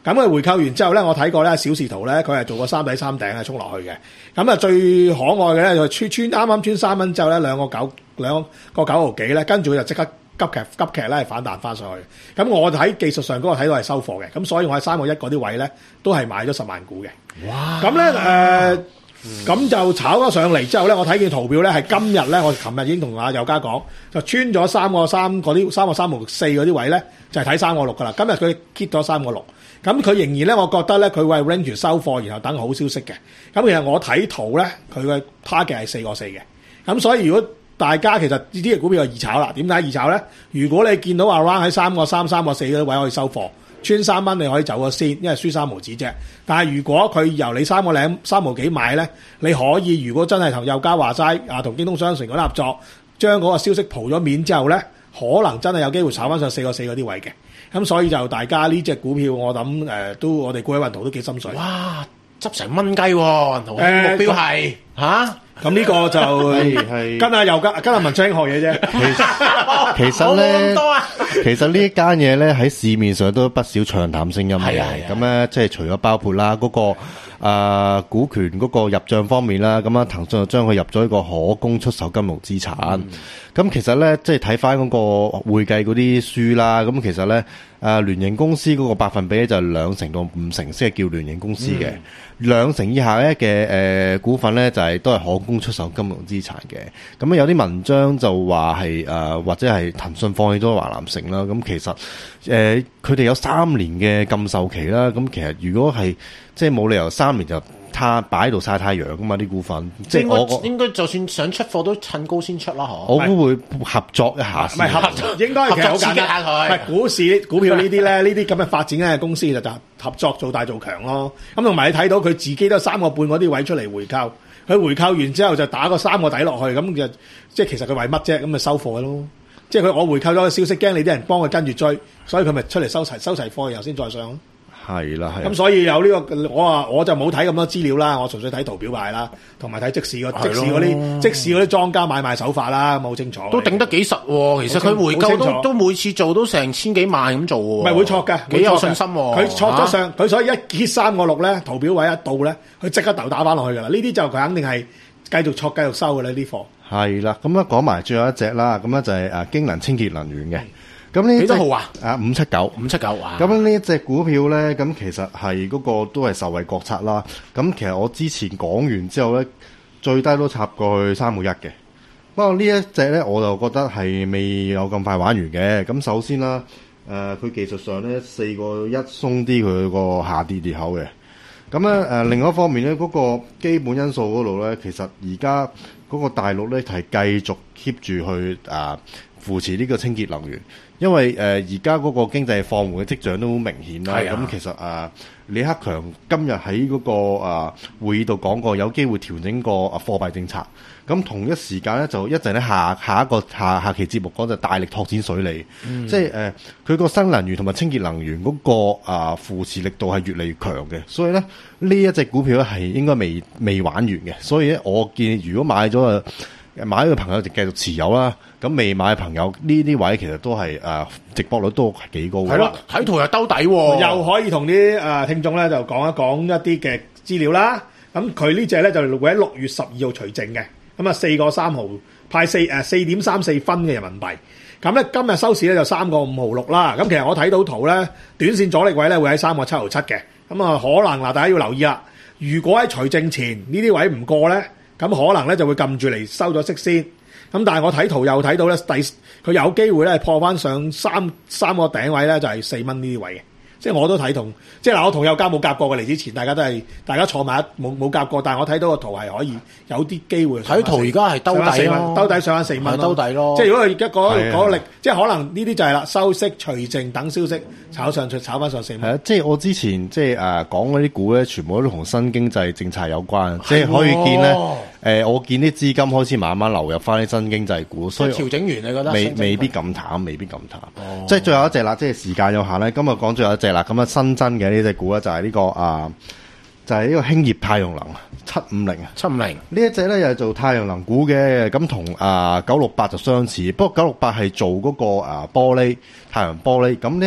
咁佢回購完之後咧，我睇過咧小視圖咧，佢係做個三底三頂係衝落去嘅。咁啊最可愛嘅咧就穿穿啱啱穿三蚊之後咧，兩個九兩個九毫幾咧，跟住佢就即刻急劇急劇咧係反彈翻上去。咁我喺技術上嗰個睇到係收貨嘅，咁所以我喺三個一嗰啲位咧都係買咗十萬股嘅。哇！咁咧誒。咁、嗯、就炒咗上嚟之後咧，我睇見圖表咧係今日咧，我琴日已經同阿友嘉講，就穿咗三個三嗰啲三個三毫四嗰啲位咧，就係睇三個六噶啦。今日佢 hit 咗三個六，咁佢仍然咧，我覺得咧，佢會 range 收貨，然後等好消息嘅。咁其實我睇圖咧，佢嘅 target 係四個四嘅。咁所以如果大家其實呢啲嘅股票係易炒啦，點解易炒咧？如果你見到 around 喺三個三、三個四嗰啲位可以收貨。穿三蚊你可以走咗先，因為輸三毫子啫。但係如果佢由你三個零三毫幾買咧，你可以如果真係同友嘉話齋啊，同京東商城嗰啲合作，將嗰個消息蒲咗面之後咧，可能真係有機會炒翻上四個四嗰啲位嘅。咁所以就大家呢隻股票，我諗誒、呃、都我哋各位運途都幾心水。 哇！執成蚊雞喎，運途目標係嚇。 咁呢個就係跟阿友嘉跟阿文昌學嘢啫。 其實咧，其實呢一間嘢咧喺市面上都不少唱淡聲音嘅。咁咧即係除咗包括啦嗰、那個誒、呃、股權嗰個入帳方面啦，咁啊騰訊就將佢入咗一個可供出售金融資產。咁、嗯、其實咧即係睇翻嗰個會計嗰啲書啦，咁其實咧誒聯營公司嗰個百分比咧就係兩成到五成先係叫聯營公司嘅。嗯兩成以下咧嘅誒股份咧就係、是、都係可供出售金融資產嘅。咁有啲文章就話係誒或者係騰訊放棄咗華南城啦。咁其實誒佢哋有三年嘅禁售期啦。咁其實如果係即係冇理由三年就他擺喺度曬太陽噶嘛啲股份。即係我應該就算想出貨都趁高先出啦，嗬。 我估會合作一下先。 唔係合作，應該其實好簡單。唔係股市股票呢啲咧，呢啲咁嘅發展嘅公司就就合作做大做強咯。咁同埋你睇到佢自己都三個半嗰啲位出嚟回購，佢回購完之後就打個三個底落去，咁就即係其實佢為乜啫？咁咪收貨咯。即係佢我回購咗個消息，驚你啲人幫佢跟住追，所以佢咪出嚟收齊收齊貨，然後先再上咯。 係啦，係。 咁所以有呢、這個，我啊我就冇睇咁多資料啦，我純粹睇圖表牌啦，同埋睇即時個即時嗰啲即時嗰啲莊家買賣手法啦，咁好清楚。 都頂得幾實喎，其實佢回購都都每次做都成千幾萬咁做喎。 唔係會錯㗎， 幾有信心喎。 佢錯咗上，佢、啊、所以一揭三個六咧，圖表位一到咧，佢即刻豆打翻落去㗎啦。呢啲就佢肯定係繼續錯繼續收㗎啦，呢啲貨。係啦，咁啊講埋最後一隻啦，咁咧就係誒京能清潔能源嘅。咁呢幾多號啊？ 啊五七九， 五七九啊！ 咁呢一隻股票咧，咁其實係嗰個都係受惠國策啦。咁其實我之前講完之後咧，最低都插過去三個一嘅。不過呢一隻咧，我就覺得係未有咁快玩完嘅。咁首先啦，誒、呃、佢技術上咧四個一鬆啲佢個下跌裂口嘅。咁咧誒另外一方面咧，嗰、那個基本因素嗰度咧，其實而家嗰個大陸咧係繼續 keep 住去啊、呃、扶持呢個清潔能源。因為誒而家嗰個經濟放緩嘅跡象都好明顯啦，咁、啊、其實誒、呃、李克強今日喺嗰個誒、呃、會議度講過，有機會調整個誒貨幣政策。咁同一時間咧，就一陣咧下下一個下下期節目講就大力拓展水利，嗯、即係誒佢個新能源同埋清潔能源嗰、那個啊、呃、扶持力度係越嚟越強嘅。所以咧呢一隻股票咧係應該未未玩完嘅。所以咧我建議如果買咗啊買嘅朋友就繼續持有啦。咁未買嘅朋友呢啲位其實都係誒、呃、直播率都係幾高嘅。 係咯，睇圖又兜底喎、哦， 又可以同啲誒聽眾咧就講一講一啲嘅資料啦。咁佢呢隻咧就會喺六月十二號除淨嘅。咁啊四個三毫派四誒四點三四分嘅人民幣。咁咧今日收市咧就三個五毫六啦。咁其實我睇到圖咧，短線阻力位咧會喺三個七毫七嘅。咁啊可能嗱，大家要留意啦。如果喺除淨前呢啲位唔過咧，咁可能咧就會撳住嚟收咗息先。咁但係我睇圖又睇到咧，第佢有機會咧破翻上三三個頂位咧，就係四蚊呢啲位嘅。即係我都睇同，即係嗱，我同友嘉冇夾過嘅嚟之前，大家都係大家坐埋一冇冇夾過，但係我睇到個圖係可以有啲機會。 睇圖而家係兜底咯， 兜底上翻四蚊， 兜底咯。 即係如果佢而家嗰嗰個力，即係可能呢啲就係啦，收息除淨等消息炒上去，炒翻上四蚊。 係啊，即係我之前即係誒講嗰啲股咧，全部都同新經濟政策有關，即係可以見咧。誒、呃，我見啲資金開始慢慢流入翻啲新經濟股，所以調整完你覺得未未必咁淡，未必咁淡。哦、即係最後一隻啦，即係時間有限咧。今日講最後一隻啦，咁啊新增嘅呢隻股咧就係呢、這個啊，就係、是、呢個興業太陽能七五零啊， 七五零呢一隻咧又係做太陽能股嘅，咁同啊九六八就相似，不過九六八係做嗰個啊玻璃太陽玻璃，咁咧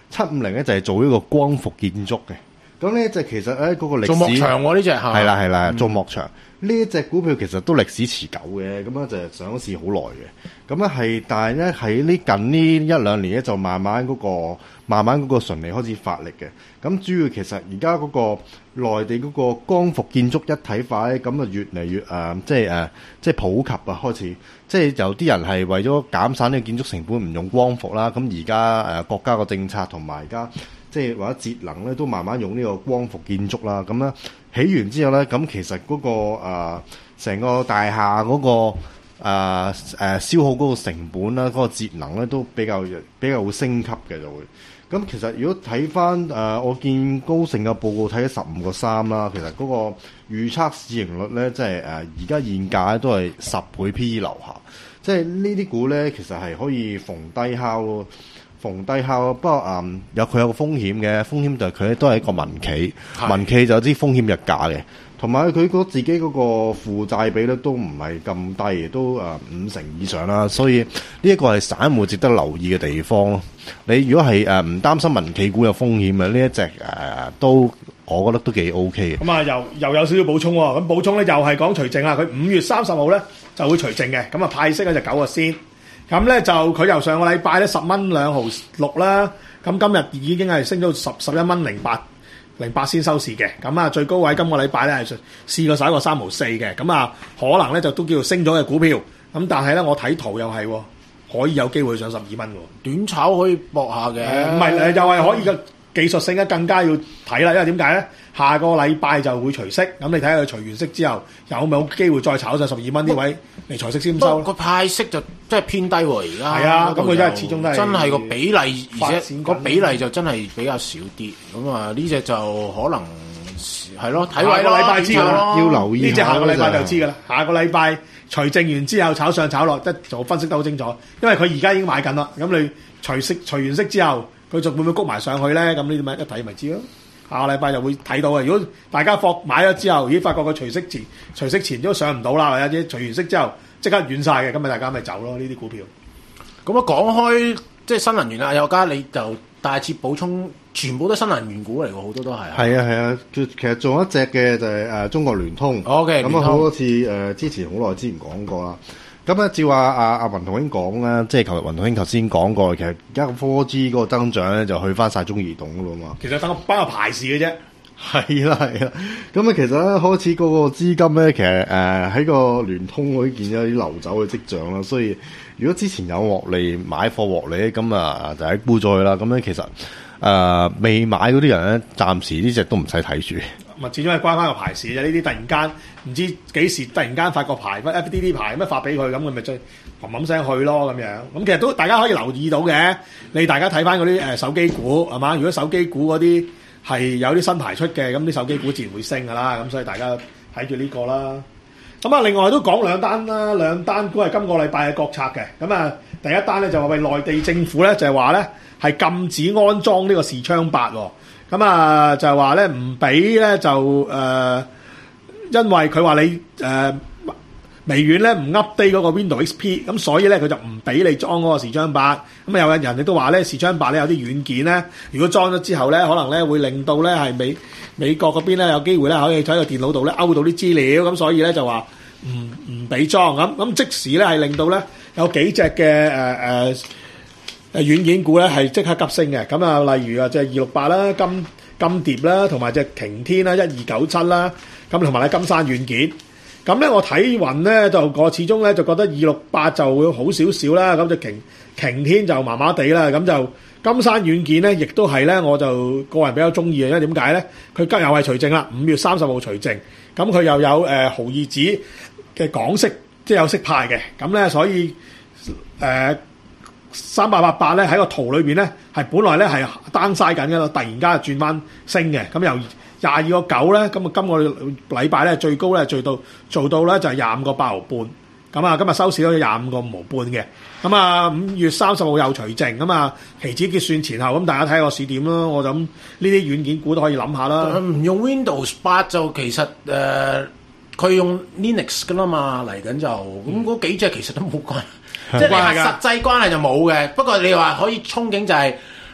七五零咧就係做呢個光伏建築嘅。咁呢隻其實咧嗰個歷史做幕牆喎呢隻係啦係啦，做幕牆呢一隻股票其實都歷史持久嘅，咁樣就係上市好耐嘅。咁咧係，但係咧喺呢近呢一兩年咧就慢慢嗰、嗰個慢慢嗰個純利開始發力嘅。咁主要其實而家嗰個內地嗰個光伏建築一體化咧，咁啊越嚟越誒、呃，即係誒、呃，即係普及啊開始。即係有啲人係為咗減省呢個建築成本，唔用光伏啦。咁而家誒國家個政策同埋而家即係或者節能咧，都慢慢用呢個光伏建築啦。咁咧起完之後咧，咁其實嗰、嗰個成、呃、個大廈嗰、嗰個誒誒、呃呃、消耗嗰個成本啦，嗰、嗰個節能咧都比較比較會升級嘅就會。咁其實如果睇翻誒，我見高盛嘅報告睇咗十五個三啦，其實嗰個預測市盈率咧，即係誒而家現價都係十倍 P E 樓下，即係呢啲股咧其實係可以逢低敲咯，逢低敲。不過誒、嗯、有佢有個風險嘅，風險就係佢都係一個民企，民企就有啲風險溢價嘅。同埋佢嗰自己嗰個負債比率都唔係咁低，都誒五成以上啦，所以呢一個係散戶值得留意嘅地方咯。你如果係誒唔擔心民企股有風險嘅呢一隻誒、呃，都我覺得都幾 O K 嘅。咁啊，又又有少少補充喎、哦。咁補充咧又係講除淨啦。佢五月三十號咧就會除淨嘅。咁啊派息咧就九個仙。咁咧就佢由上個禮拜咧十蚊兩毫六啦。咁今日已經係升到十十一蚊零八。零八先收市嘅，咁啊最高位今個禮拜咧係試過十一個三毫四嘅，咁啊可能咧就都叫做升咗嘅股票，咁但係咧我睇圖又係可以有機會上十二蚊喎， 短炒可以搏下嘅， 唔係誒又係可以嘅技術性咧更加要睇啦，因為點解咧？下個禮拜就會除息，咁你睇下佢除完息之後有冇機會再炒上十二蚊呢位嚟除息先收？ 個派息就真係偏低喎，而家係啊，咁佢真係始終都係真係個比例，而且個比例就真係比較少啲。咁啊呢隻就可能係咯，睇位下個禮拜知㗎啦， 要留意呢隻下個禮拜就知㗎啦。下個禮拜除淨完之後炒上炒落，即係就分析得好清楚。因為佢而家已經買緊啦，咁你除息除完息之後，佢仲會唔會谷埋上去咧？咁呢啲咪一睇咪知咯。下個禮拜就會睇到嘅。如果大家放買咗之後，已經發覺佢除息前、除息前都上唔到啦，或者除完息之後即刻軟晒嘅，咁咪大家咪走咯。呢啲股票。 咁啊，講開即係新能源啊，有家你就大致補充，全部都新能源股嚟喎，好多都係。係啊係啊，其實仲一隻嘅就係誒中國聯通。 OK， 咁啊好多次誒之前好耐之前講過啦。咁咧，照阿阿阿雲同兄講啦，即係頭雲同兄頭先講過，其實而家個 四 G 嗰個增長咧就去翻晒中移動噶啦嘛。 其實等個班個排市嘅啫。 係啦係啦，咁啊其實咧開始嗰個資金咧，其實誒喺、呃、個聯通嗰啲見咗啲流走嘅跡象啦，所以如果之前有獲利買貨獲利，咁啊就喺沽咗去啦。咁咧其實誒、呃、未買嗰啲人咧，暫時呢隻都唔使睇住。 咪始終係關翻個牌事啫，呢啲突然間唔知幾時突然間發個牌乜 F D D 牌乜發俾佢，咁佢咪再冚冚聲去咯咁樣。咁其實都大家可以留意到嘅。你大家睇翻嗰啲誒手機股係嘛？如果手機股嗰啲係有啲新牌出嘅，咁啲手機股自然會升噶啦。咁所以大家睇住呢個啦。咁啊，另外都講兩單啦，兩單股係今個禮拜嘅國策嘅。咁啊，第一單咧就話為內地政府咧就係話咧係禁止安裝呢個視窗八喎。咁啊，就係話咧唔俾咧就誒、呃，因為佢話你誒、呃、微軟咧唔 update 嗰個 Windows X P，咁所以咧佢就唔俾你裝嗰個視窗八。咁啊有人亦都話咧視窗八咧有啲軟件咧，如果裝咗之後咧，可能咧會令到咧係美美國嗰邊咧有機會咧可以喺個電腦度咧勾到啲資料，咁所以咧就話唔唔俾裝。咁咁即時咧係令到咧有幾隻嘅誒誒。呃誒軟件股咧係即刻急升嘅，咁啊例如啊即係二六八啦、金金蝶啦，同埋隻擎天啦、一二九七啦，咁同埋咧金山軟件。咁咧我睇勻咧就我始終咧就覺得二六八就會好少少啦，咁就擎擎天就麻麻地啦，咁就金山軟件咧亦都係咧我就個人比較中意嘅，因為點解咧？佢今又係除淨啦，五月三十號除淨，咁佢又有誒、呃、毫二子嘅港息，即係有息派嘅，咁咧所以誒。呃三八八八咧喺個圖裏邊咧係本來咧係 down 曬緊嘅咯，突然間轉翻升嘅，咁由廿二個九咧，咁啊今個禮拜咧最高咧最到做到咧就係廿五個八毫半，咁啊今日收市都有廿五個五毫半嘅，咁啊五月三十號又除淨，咁啊期指結算前後，咁大家睇下個市點咯，我諗呢啲軟件股都可以諗下啦。 唔用 Windows 八就其實誒。呃佢用 Linux 噶啦嘛，嚟緊就咁嗰幾隻其實都冇關，即係你話實際關係就冇嘅。不過你話可以憧憬就係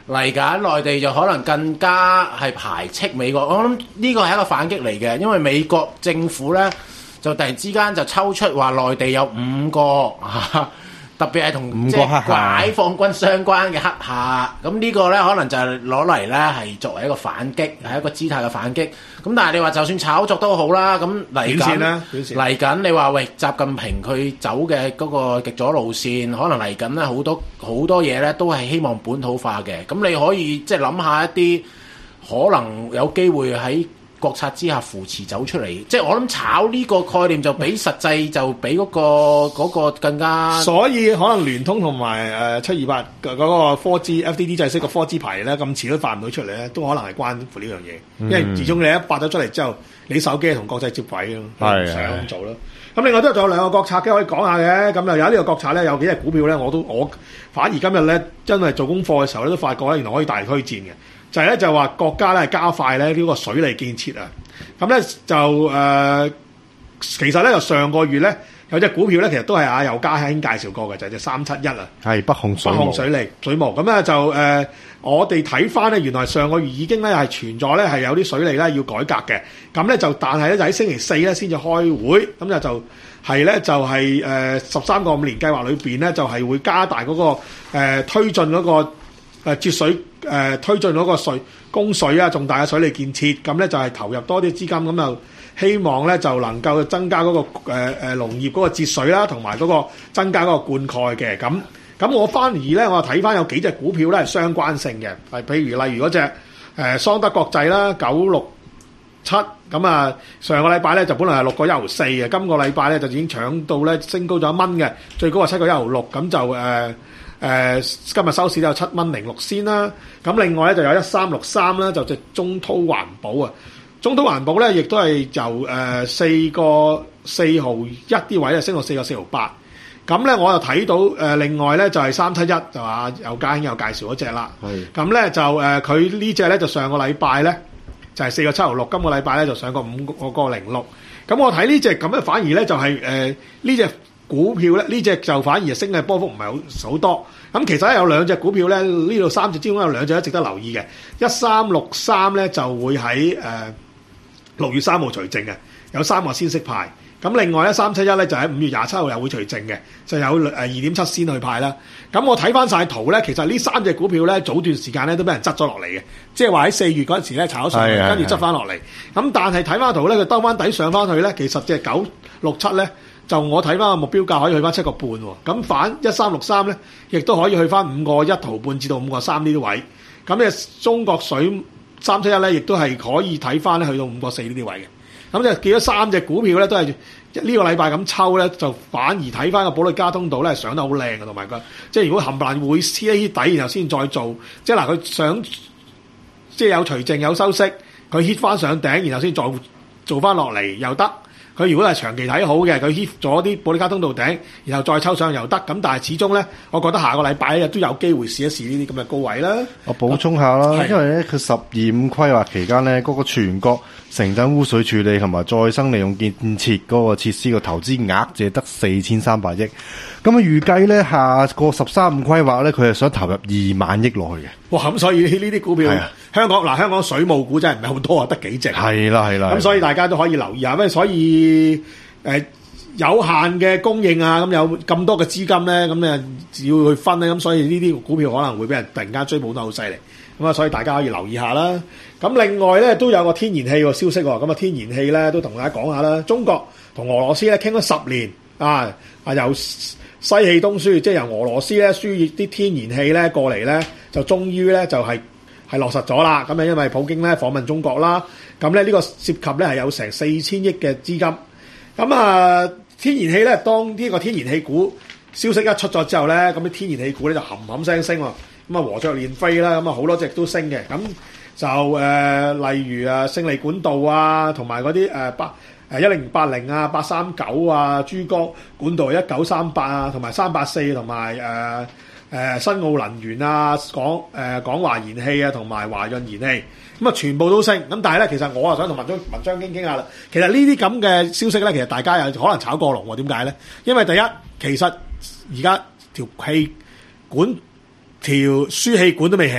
嚟緊內地就可能更加係排斥美國。我諗呢個係一個反擊嚟嘅，因為美國政府咧就突然之間就抽出話內地有五個啊。特別係同即係解放軍相關嘅黑客，咁呢個咧可能就係攞嚟咧係作為一個反擊，係一個姿態嘅反擊。咁但係你話就算炒作都好啦，咁嚟緊嚟緊，你話喂習近平佢走嘅嗰個極左路線，可能嚟緊咧好多好多嘢咧都係希望本土化嘅。咁你可以即係諗下一啲可能有機會喺國策之下扶持走出嚟，即係我諗炒呢個概念就比實際就比嗰、嗰個嗰個更加。所以可能聯通同埋誒七二八嗰個 four G F D D 制式個 four G 牌咧，咁遲都發唔到出嚟咧，都可能係關乎呢樣嘢。嗯、因為始終你一發咗出嚟之後，你手機係同國際接軌咯，唔想咁做咯。咁另外都仲有兩個國策嘅可以講下嘅，咁又有呢個國策咧，有幾隻股票咧，我都我反而今日咧真係做功課嘅時候咧，都發覺咧原來可以大力推薦嘅。就係咧，就話國家咧係加快咧呢個水利建設啊！咁咧就誒、呃，其實咧就上個月咧有隻股票咧，其實都係阿尤家興介紹過嘅，就係隻三七一啊。係北控水務。北控水利水務咁咧就誒、呃，我哋睇翻咧，原來上個月已經咧係存在咧係有啲水利咧要改革嘅。咁咧就但係咧就喺星期四咧先至開會，咁就就係咧就係誒十三個五年計劃裏邊咧就係、是、會加大嗰、那個、呃、推進嗰、那個。誒節水誒、呃、推進嗰個水供水啊，重大嘅水利建設，咁咧就係投入多啲資金，咁就希望咧就能夠增加嗰、那個誒誒、呃、農業嗰個節水啦，同埋嗰個增加嗰個灌溉嘅。咁咁我反而咧，我睇翻有幾隻股票咧係相關性嘅，係譬如例如嗰隻誒桑德國際啦，九六七，咁啊上個禮拜咧就本來係六個一毫四嘅，今個禮拜咧就已經搶到咧升高咗一蚊嘅，最高係七個一毫六，咁就誒。呃誒、呃、今日收市都有七蚊零六仙啦，咁另外咧就有一三六三啦，就隻中滔環保啊，中滔環保咧亦都係由誒四個四毫一啲位啊升到四個四毫八，咁咧我又睇到誒、呃、另外咧就係三七一就話有家興有介紹嗰隻啦，咁咧就誒佢、呃、呢隻咧就上個禮拜咧就係四個七毫六，今個禮拜咧就上個五個零六，咁我睇呢隻咁咧反而咧就係誒呢隻。股票咧呢隻就反而升嘅波幅唔係好好多，咁其實咧有兩隻股票咧呢度三隻之中有兩隻都值得留意嘅，一三六三咧就會喺誒六月三號除淨嘅，有三個先息派，咁另外咧三七一咧就喺五月廿七號又會除淨嘅，就有誒二點七先去派啦。咁我睇翻晒圖咧，其實呢三隻股票咧早段時間咧都俾人執咗落嚟嘅，即係話喺四月嗰陣時咧炒上去，跟住執翻落嚟。咁但係睇翻圖咧，佢兜翻底上翻去咧，其實隻九六七咧。就我睇翻個目標價可以去翻七個半喎，咁反一三六三咧，亦都可以去翻五個一毫半至到五個三呢啲位。咁嘅中國水三七一咧，亦都係可以睇翻咧去到五個四呢啲位嘅。咁就見咗三隻股票咧，都係呢個禮拜咁抽咧，就反而睇翻個保利加通道咧上得好靚嘅，同埋個即係如果冚唪唥會黐一啲底，然後先再做，即係嗱佢想即係有除淨有收息，佢 hit 翻上頂，然後先再做翻落嚟又得。佢如果係長期睇好嘅，佢 hit 咗啲保利加通道頂，然後再抽上又得。咁但係始終咧，我覺得下個禮拜咧都有機會試一試呢啲咁嘅高位啦。我補充下啦，因為咧佢十二五規劃期間咧，嗰、那個全國城鎮污水處理同埋再生利用建設嗰個設施嘅投資額淨係得四千三百億。咁啊預計咧下個十三五規劃咧，佢係想投入二萬億落去嘅。哇！咁所以呢啲股票，啊、香港嗱香港水務股真係唔係好多啊，得幾隻。係啦係啦。咁所以大家都可以留意下，因為所以誒、呃、有限嘅供應啊，咁有咁多嘅資金咧，咁誒要去分咧，咁所以呢啲股票可能會俾人突然間追捧得好犀利。咁啊，所以大家可以留意下啦。咁另外咧都有個天然氣個消息喎，咁啊天然氣咧都同大家講下啦。中國同俄羅斯咧傾咗十年啊，啊由西氣東輸，即係由俄羅斯咧輸啲天然氣咧過嚟咧，就終於咧就係、是、係落實咗啦。咁啊，因為普京咧訪問中國啦，咁咧呢個涉及咧係有成四千億嘅資金。咁啊，天然氣咧，當呢個天然氣股消息一出咗之後咧，咁啲天然氣股咧就冚冚聲升喎。咁啊，和雀連飛啦，咁啊好多隻都升嘅。咁就誒、呃，例如啊，勝利管道啊，同埋嗰啲誒八誒一零八零啊、八三九啊、珠江管道一九三八啊，同埋三八四，同埋誒誒新奧能源啊、港誒、呃、港華燃氣啊，同埋華潤燃氣，咁啊全部都升。咁但係咧，其實我啊想同文章文章傾傾下啦。其實呢啲咁嘅消息咧，其實大家有可能炒過龍喎。點解咧？因為第一，其實而家條氣管條輸氣管都未起。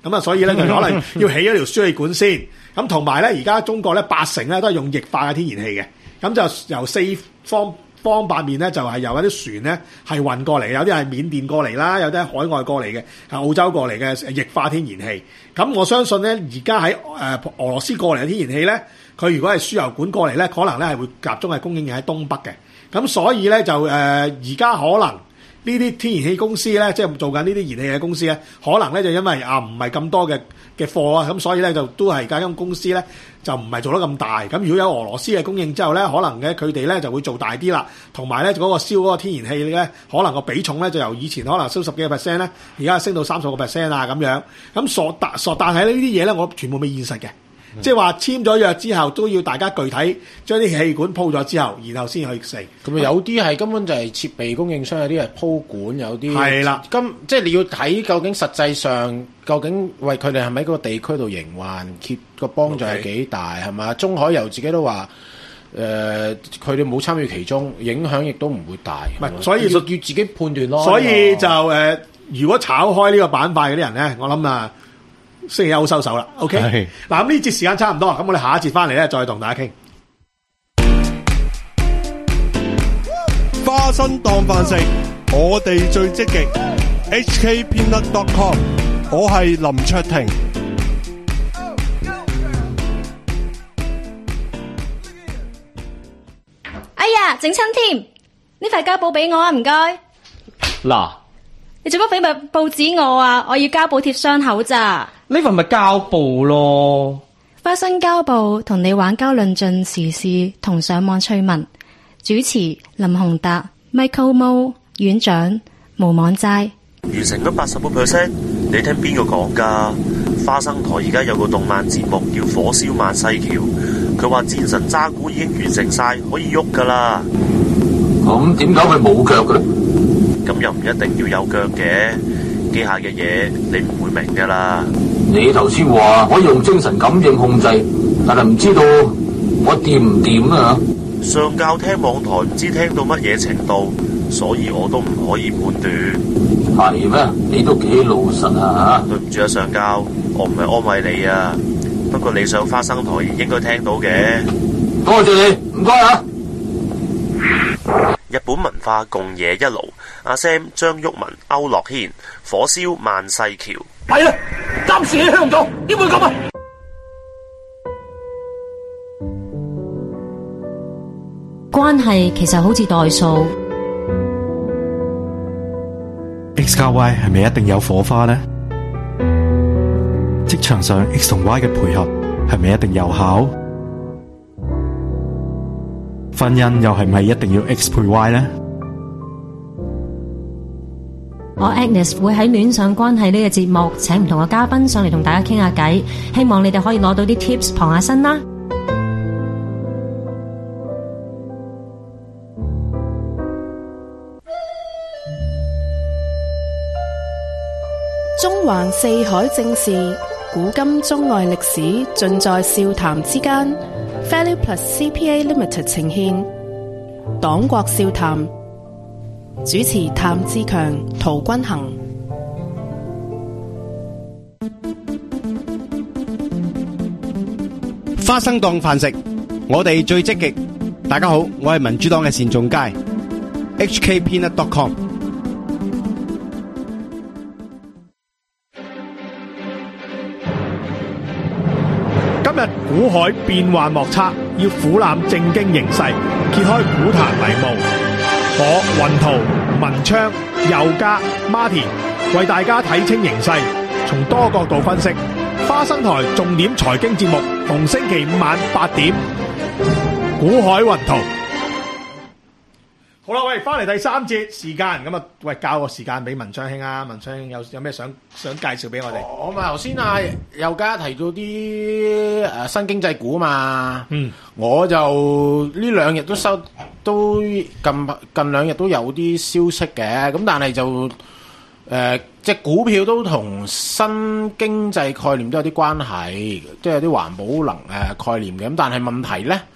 咁啊，所以咧就可能要起一條輸氣管先。咁同埋咧，而家中國咧八成咧都係用液化嘅天然氣嘅，咁就由四方方八面咧就係、是、由一啲船咧係運過嚟，有啲係緬甸過嚟啦，有啲係海外過嚟嘅，係澳洲過嚟嘅液化天然氣。咁我相信咧，而家喺誒俄羅斯過嚟嘅天然氣咧，佢如果係輸油管過嚟咧，可能咧係會集中係供應喺東北嘅。咁所以咧就誒而家可能。呢啲天然氣公司咧，即係做緊呢啲燃氣嘅公司咧，可能咧就因為啊唔係咁多嘅嘅貨啊，咁所以咧就都係間公司咧就唔係做得咁大。咁如果有俄羅斯嘅供應之後咧，可能嘅佢哋咧就會做大啲啦。同埋咧嗰個燒嗰個天然氣咧，可能個比重咧就由以前可能燒十幾個 percent 咧，而家升到三十個 percent 啊咁樣。咁所但所但係呢啲嘢咧，我全部未現實嘅。即係話簽咗約之後，都要大家具體將啲氣管鋪咗之後，然後先去食。 咁有啲係根本就係設備供應商，有啲係鋪管，有啲係啦。 咁即係你要睇究竟實際上，究竟為佢哋係咪喺嗰個地區度營運，揭個幫助係幾大係嘛？中海油自己都話，誒佢哋冇參與其中，影響亦都唔會大。 唔係，所以要要自己判斷咯。 所以就誒、呃，如果炒開呢個板塊嗰啲人咧，我諗啊。星期一好收手啦 ，OK？ 嗱，咁呢節時間差唔多，咁我哋下一節翻嚟咧，再同大家傾。 花生當飯食，我哋最積極。H K Peanut dot com， 我係林卓廷。 哎呀，整親添！呢塊膠布俾我啊，唔該。 嗱， 你做乜俾份報紙我啊？我要膠布貼傷口咋？ 呢份咪膠布咯。 花生膠布同你玩膠論盡時事同上網趣聞，主持林宏達、Michael Mo、院長無網齋。 完成咗八十個 percent， 你聽邊個講㗎？花生台而家有個動漫節目叫《火燒萬世橋》，佢話戰神渣古已經完成晒，可以喐㗎啦。 咁點解佢冇腳嘅咧？ 咁又唔一定要有腳嘅，機械嘅嘢你唔會明㗎啦。 你頭先話可以用精神感應控制，但係唔知道我掂唔掂啊？ 上教聽網台唔知聽到乜嘢程度，所以我都唔可以判斷。 係咩？你都幾老實啊！ 對唔住啊，上教，我唔係安慰你啊。不過你上花生台應該聽到嘅。 多謝你，唔該啊！ 日本文化共冶一爐，阿 Sam、張旭文、區諾軒，火燒萬世橋。 係啦，暫時喺香港，點會咁啊？ 關係其實好似代數 ，X 加 Y 係咪一定有火花呢？職場上 X 同 Y 嘅配合係咪一定有效？婚姻又係咪一定要 X 配 Y 呢？ 我 Agnes 會喺戀上關係呢個節目請唔同嘅嘉賓上嚟同大家傾下偈，希望你哋可以攞到啲 tips 傍下身啦。 中環四海正事，古今中外歷史，盡在笑談之間。Value Plus C P A Limited 呈獻黨國笑談，主持譚志強、陶君行。 花生當飯食，我哋最積極。大家好，我係民主黨嘅單仲偕 H K Peanut dot com。 今日股海變幻莫測，要俯瞰政經形勢，揭開股壇迷霧。我雲圖、文昌、佑嘉、Martin 為大家睇清形勢，從多角度分析。花生台重點財經節目，逢星期五晚八點。股海雲圖。好啦，喂，翻嚟第三節時間，咁啊，喂，交個時間俾文昌兄啊，文昌兄有有咩想想介紹俾我哋？ 我咪頭先啊，佑嘉提到啲誒新經濟股啊嘛，嗯，我就呢兩日都收都近近兩日都有啲消息嘅，咁但係就誒隻股票都同新經濟概念都有啲關係，即係有啲環保能誒概念嘅，咁但係問題咧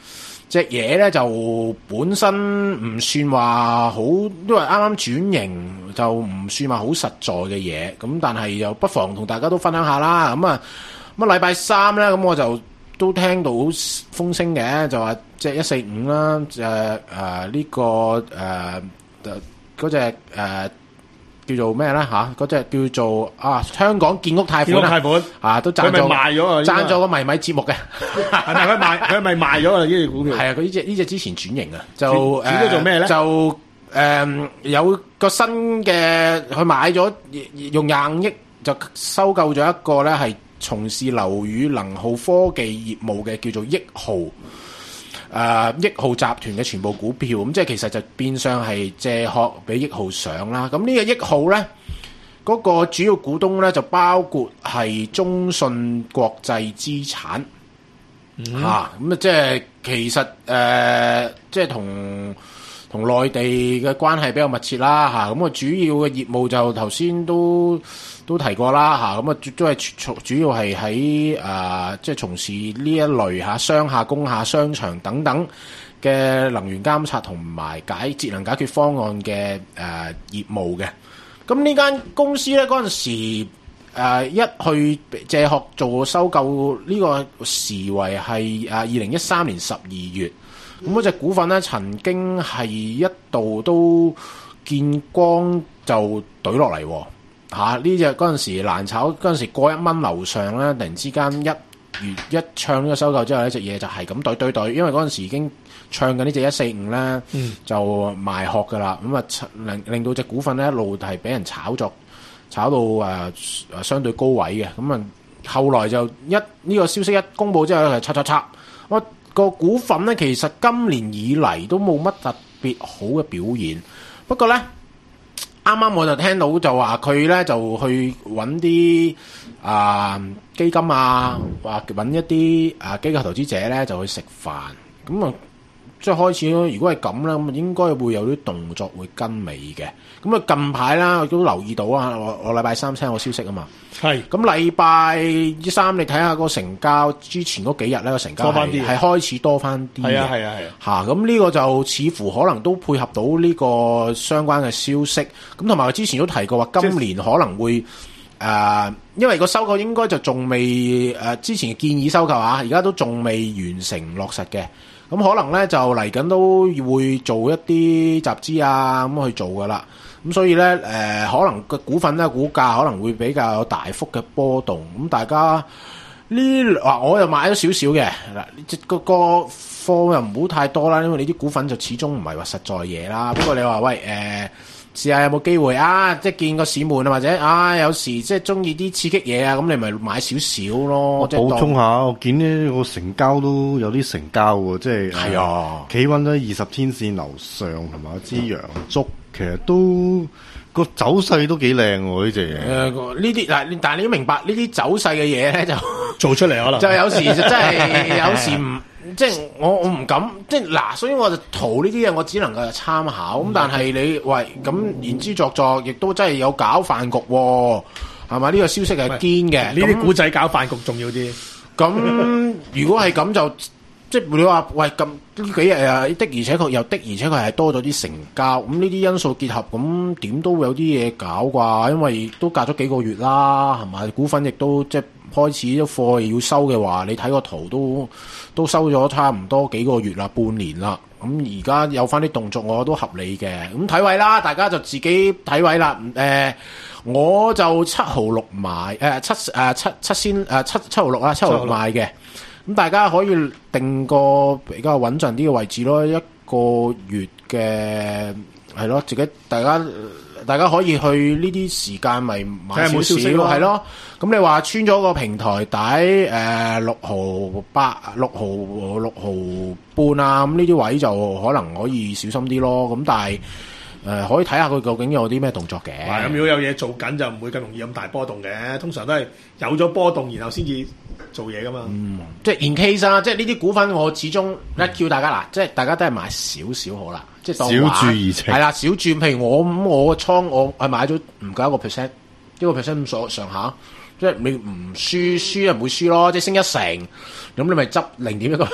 隻嘢咧就本身唔算話好，因為啱啱轉型就唔算話好實在嘅嘢，咁但係又不妨同大家都分享下啦。咁啊，咁啊禮拜三咧，咁我就都聽到風聲嘅，就話即係一四五啦，誒誒呢個誒嗰隻誒叫做咩咧嚇？嗰隻叫做啊香港建屋貸款啊， 貸款啊都賺咗， 佢咪賣咗啊？ 賺咗個迷你節目嘅， 係咪佢賣？佢咪賣咗啊？呢隻股票係啊，佢呢隻呢隻之前轉型啊，就轉咗做咩咧？ 就誒、呃、有個新嘅，佢買咗用廿五億就收購咗一個咧係從事樓宇能耗科技業務嘅叫做億浩。誒、呃、億浩集團嘅全部股票，咁即係其實就變相係借殼俾億浩上啦。咁呢個億浩咧，嗰、那個主要股東咧就包括係中信國際資產，嚇咁啊！即係其實誒、呃，即係同同內地嘅關係比較密切啦，嚇咁啊！主要嘅業務就頭先都都提過啦，嚇咁啊，都係主要係喺誒，即係從事呢一類嚇商廈、工廈、商場等等嘅能源監察同埋解節能解決方案嘅誒、呃、業務嘅。咁呢間公司咧嗰陣時、呃、一去借殼做收購呢個時為係誒二零一三年十二月，咁嗰隻股份咧曾經係一度都見光就懟落嚟喎。嚇！呢隻嗰陣時難炒，嗰陣時過一蚊樓上咧，突然之間一月一唱呢個收購之後，呢隻嘢就係咁對對對，因為嗰陣時已經唱緊呢隻一四五咧，嗯、就賣殼噶啦，咁啊令令到隻股份咧一路係俾人炒作，炒到誒、呃、相對高位嘅，咁啊後來就一呢、呢個消息一公佈之後咧，就插插插，我、個股份咧其實今年以嚟都冇乜特別好嘅表現，不過咧。啱啱我就聽到就話佢咧就去揾啲啊基金啊，或揾一啲啊機構投資者咧就去食飯，咁啊即係開始咯。如果係咁啦，咁應該會有啲動作會跟尾嘅。咁啊近排啦，我都留意到啊，我我禮拜三聽個消息啊嘛。係。咁禮拜三你睇下個成交，之前嗰幾日咧個成交係係開始多翻啲嘅。係啊係啊係啊。嚇！咁呢個就似乎可能都配合到呢個相關嘅消息。咁同埋我之前都提過話，今年可能會誒、呃，因為個收購應該就仲未誒、呃，之前建議收購啊，而家都仲未完成落實嘅。咁可能咧就嚟緊都會做一啲集資啊，咁去做噶啦。咁所以咧誒、呃，可能個股份咧股價可能會比較有大幅嘅波動。咁大家呢話我又買咗少少嘅嗱，即個個貨又唔好太多啦，因為你啲股份就始終唔係話實在嘢啦。不過你話喂誒。呃試下有冇機會啊！即係見個市悶啊，或者啊，有時即係中意啲刺激嘢啊，咁你咪買少少咯。 我補充下，我見呢個成交都有啲成交喎，即係係啊，企穩咗二十天線樓上同埋支陽燭，其實都個走勢都幾靚喎呢隻嘢。誒呢啲嗱，但係你都明白呢啲走勢嘅嘢咧，就做出嚟可能就有時就真係有時唔。即係我我唔敢，即係嗱，所以我就圖呢啲嘢，我只能夠參考。咁、嗯、但係你喂咁言之鑿鑿，亦都真係有搞飯局喎，係嘛？呢、呢個消息係堅嘅。 呢啲古仔搞飯局重要啲。 咁如果係咁就即係你話喂咁呢幾日啊的，而且確又的，而且確係多咗啲成交。咁呢啲因素結合，咁點都會有啲嘢搞啩？因為都隔咗幾個月啦，係咪？股份亦都即係。開始咗貨要收嘅話，你睇個圖都都收咗差唔多幾個月啦，半年啦。咁而家有翻啲動作，我都合理嘅。咁睇位啦，大家就自己睇位啦。誒、呃，我就七號六買，誒、呃、七誒、呃、七七先誒七七號六啦，七號六買嘅。咁大家可以定個比較穩陣啲嘅位置咯，一個月嘅係咯，自己大家。大家可以去呢啲時間咪買少少咯，係咯。咁你話穿咗個平台底誒六毫八、六毫六毫半啊，咁呢啲位就可能可以小心啲咯。咁但係誒、呃、可以睇下佢究竟有啲咩動作嘅。 咁如果有嘢做緊就唔會咁容易咁大波動嘅，通常都係有咗波動然後先至做嘢噶嘛。 嗯，即係 in case 啊，即係呢啲股份我始終一叫大家嗱、嗯，即係大家都係買少少好啦。即係當小注怡情係啦，小注。譬如我咁，我個倉我係買咗唔夠一個 percent，一個 percent 咁上上下，即係你唔輸輸就唔會輸咯。即係升一成，咁你咪執零點一個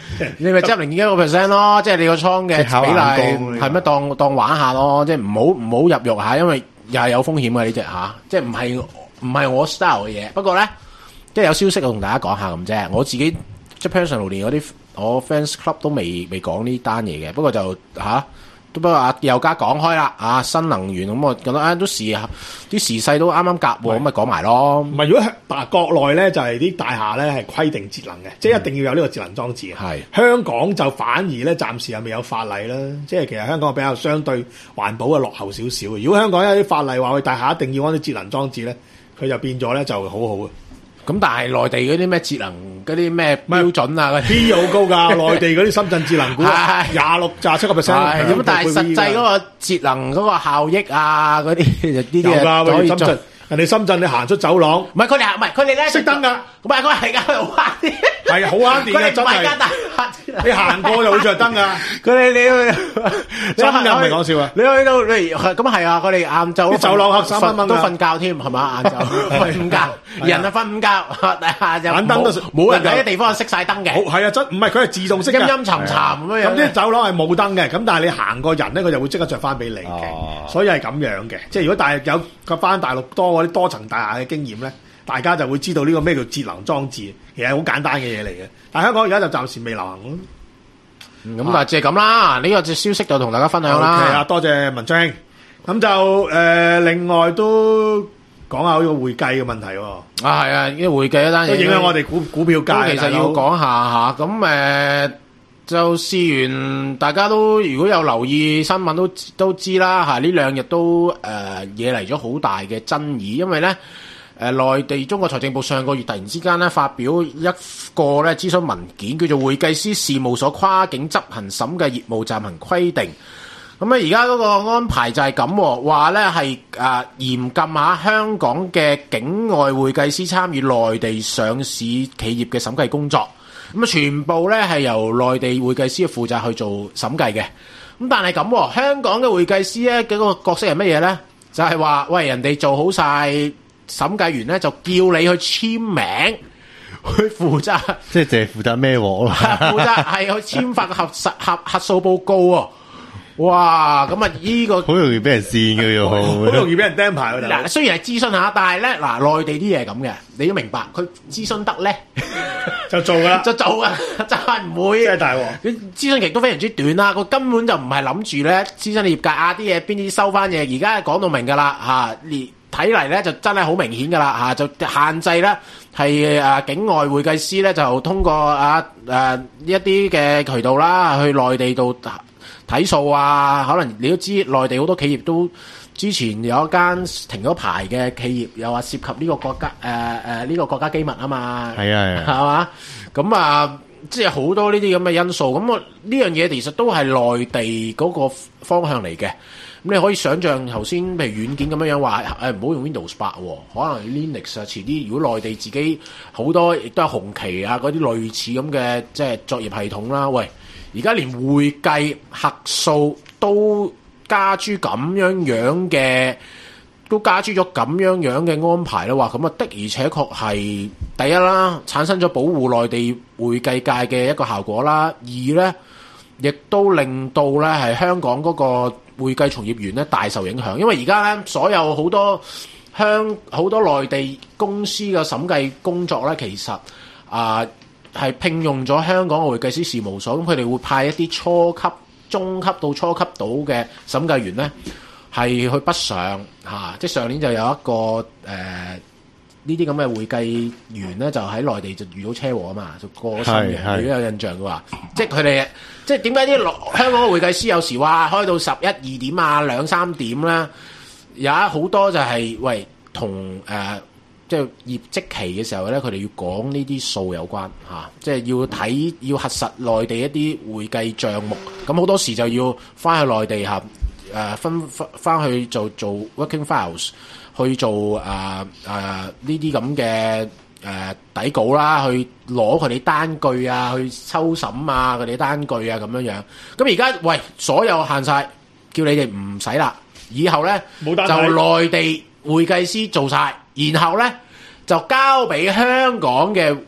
你咪執零點一個 percent 咯，即係你個倉嘅比例係咩？當當玩下咯，即係唔好唔好入肉下，因為又係有風險嘅呢隻嚇，即係唔係唔係我 style 嘅嘢。不過咧，即係有消息我同大家講下咁啫。我自己即係 personal 連嗰啲我 fans club 都未未講呢單嘢嘅。不過就嚇。啊不過阿又加講開啦，啊新能源咁我覺得啊都時啲時勢都啱啱夾喎，咁咪講埋咯。 唔係如果嗱國內咧就係、是、啲大廈咧係規定節能嘅，嗯、即係一定要有呢個節能裝置嘅。係香港就反而咧暫時又未有法例啦，即係其實香港比較相對環保嘅落後少少嘅。如果香港有啲法例話佢大廈一定要安啲節能裝置咧，佢就變咗咧就好好嘅。 咁但係內地嗰啲咩節能嗰啲咩標準啊，嗰啲 P 好高㗎，內地嗰啲深圳節能股廿六廿七個 percent。 咁但係實際嗰個節能嗰個效益啊，嗰啲呢啲有㗎，可以深圳。人哋深圳你行出走廊， 唔係佢哋，唔係佢哋咧熄燈㗎， 唔係佢係㗎，好慳啲， 係好慳電嘅真係。你行過就會着燈㗎， 佢哋你真係唔係講笑啊！ 你去到你咁係啊，佢哋晏晝啲走廊黑三蚊蚊都瞓覺添係嘛？晏晝瞓午覺，人啊瞓午覺，下就盞燈都冇人喺啲地方熄晒燈嘅。 好係啊，真唔係佢係自動熄嘅， 陰陰沉沉咁樣。 咁啲走廊係冇燈嘅，咁但係你行過人咧，佢就會即刻着翻俾你嘅，所以係咁樣嘅。即係如果大有個翻大陸多嗰啲多層大廈嘅經驗咧，大家就會知道呢個咩叫節能裝置，其實係好簡單嘅嘢嚟嘅。但係香港而家就暫時未流行咯。 咁、嗯、但係即係咁啦，呢、這個隻消息就同大家分享啦。 OK 啊，多謝文章。咁就誒、呃，另外都講下呢個會計嘅問題喎。 啊，係啊，呢個會計一單嘢都影響我哋股股票價。 其實要講下吓，咁誒、呃，就試完，大家都如果有留意新聞都都知啦吓，呢兩日都誒惹嚟咗好大嘅爭議，因為咧。誒內、呃、地中國財政部上個月突然之間咧發表一個咧諮詢文件，叫做《會計師事務所跨境執行審計業務暫行規定》。咁啊，而家嗰個安排就係咁，話咧係誒嚴禁下香港嘅境外會計師參與內地上市企業嘅審計工作。咁啊，全部咧係由內地會計師負責去做審計嘅。咁但係咁，香港嘅會計師咧嗰個角色係乜嘢咧？就係、是、話喂，人哋做好晒。審計員咧就叫你去簽名，去負責， 即係淨係負責孭鑊咯。 負責係去簽發個核實核核數報告喎。哇！咁啊，呢個好容易俾人跣嘅喎， 好容易俾人釘牌㗎。 嗱，雖然係諮詢下，但係咧嗱，內地啲嘢係咁嘅，你都明白。佢諮詢得咧就做㗎啦， 就做㗎，就係唔會。 真係大鑊！ 佢諮詢期都非常之短啦，佢根本就唔係諗住咧諮詢業界啊啲嘢邊啲收翻嘢，而家講到明㗎啦嚇，連。睇嚟咧就真係好明顯㗎啦嚇，就限制咧係誒境外會計師咧就通過啊誒一啲嘅渠道啦，去內地度睇數啊。可能你都知內地好多企業都之前有一間停咗牌嘅企業，又話涉及呢個國家誒誒呢個國家機密啊嘛。係啊係啊，係嘛？咁啊，即係好多呢啲咁嘅因素。咁我呢樣嘢其實都係內地嗰個方向嚟嘅。咁你可以想象頭先，譬如軟件咁樣樣話，誒唔好用 Windows 八喎，可能 Linux 啊，遲啲如果內地自己好多亦都係紅旗啊嗰啲類似咁嘅即係作業系統啦。喂，而家連會計核數都加諸咁樣樣嘅，都加諸咗咁樣樣嘅安排啦。話咁啊，的而且確係第一啦，產生咗保護內地會計界嘅一個效果啦。二咧，亦都令到咧係香港嗰個會計從業員咧大受影響，因為而家咧所有好多香好多內地公司嘅審計工作咧，其實啊係、呃、聘用咗香港嘅會計師事務所，咁佢哋會派一啲初級、中級到初級到嘅審計員咧，係去北上嚇、啊，即係上年就有一個誒呢啲咁嘅會計員咧，就喺內地就遇到車禍啊嘛，就過咗身嘅，如果有印象嘅話，即係佢哋。即係點解啲香港嘅會計師有時話開到十一二點啊兩三點啦，有好多就係、是、喂同誒、呃、即係業績期嘅時候咧，佢哋要講呢啲數有關嚇、啊，即係要睇要核實內地一啲會計帳目，咁好多時就要翻去內地嚇誒分翻去做做 working files 去做誒誒呢啲咁嘅。誒、呃、底稿啦，去攞佢哋單據啊，去抽審啊，佢哋單據啊咁樣樣。咁而家喂，所有限晒，叫你哋唔使啦。以後咧就內地會計師做晒，然後咧就交俾香港嘅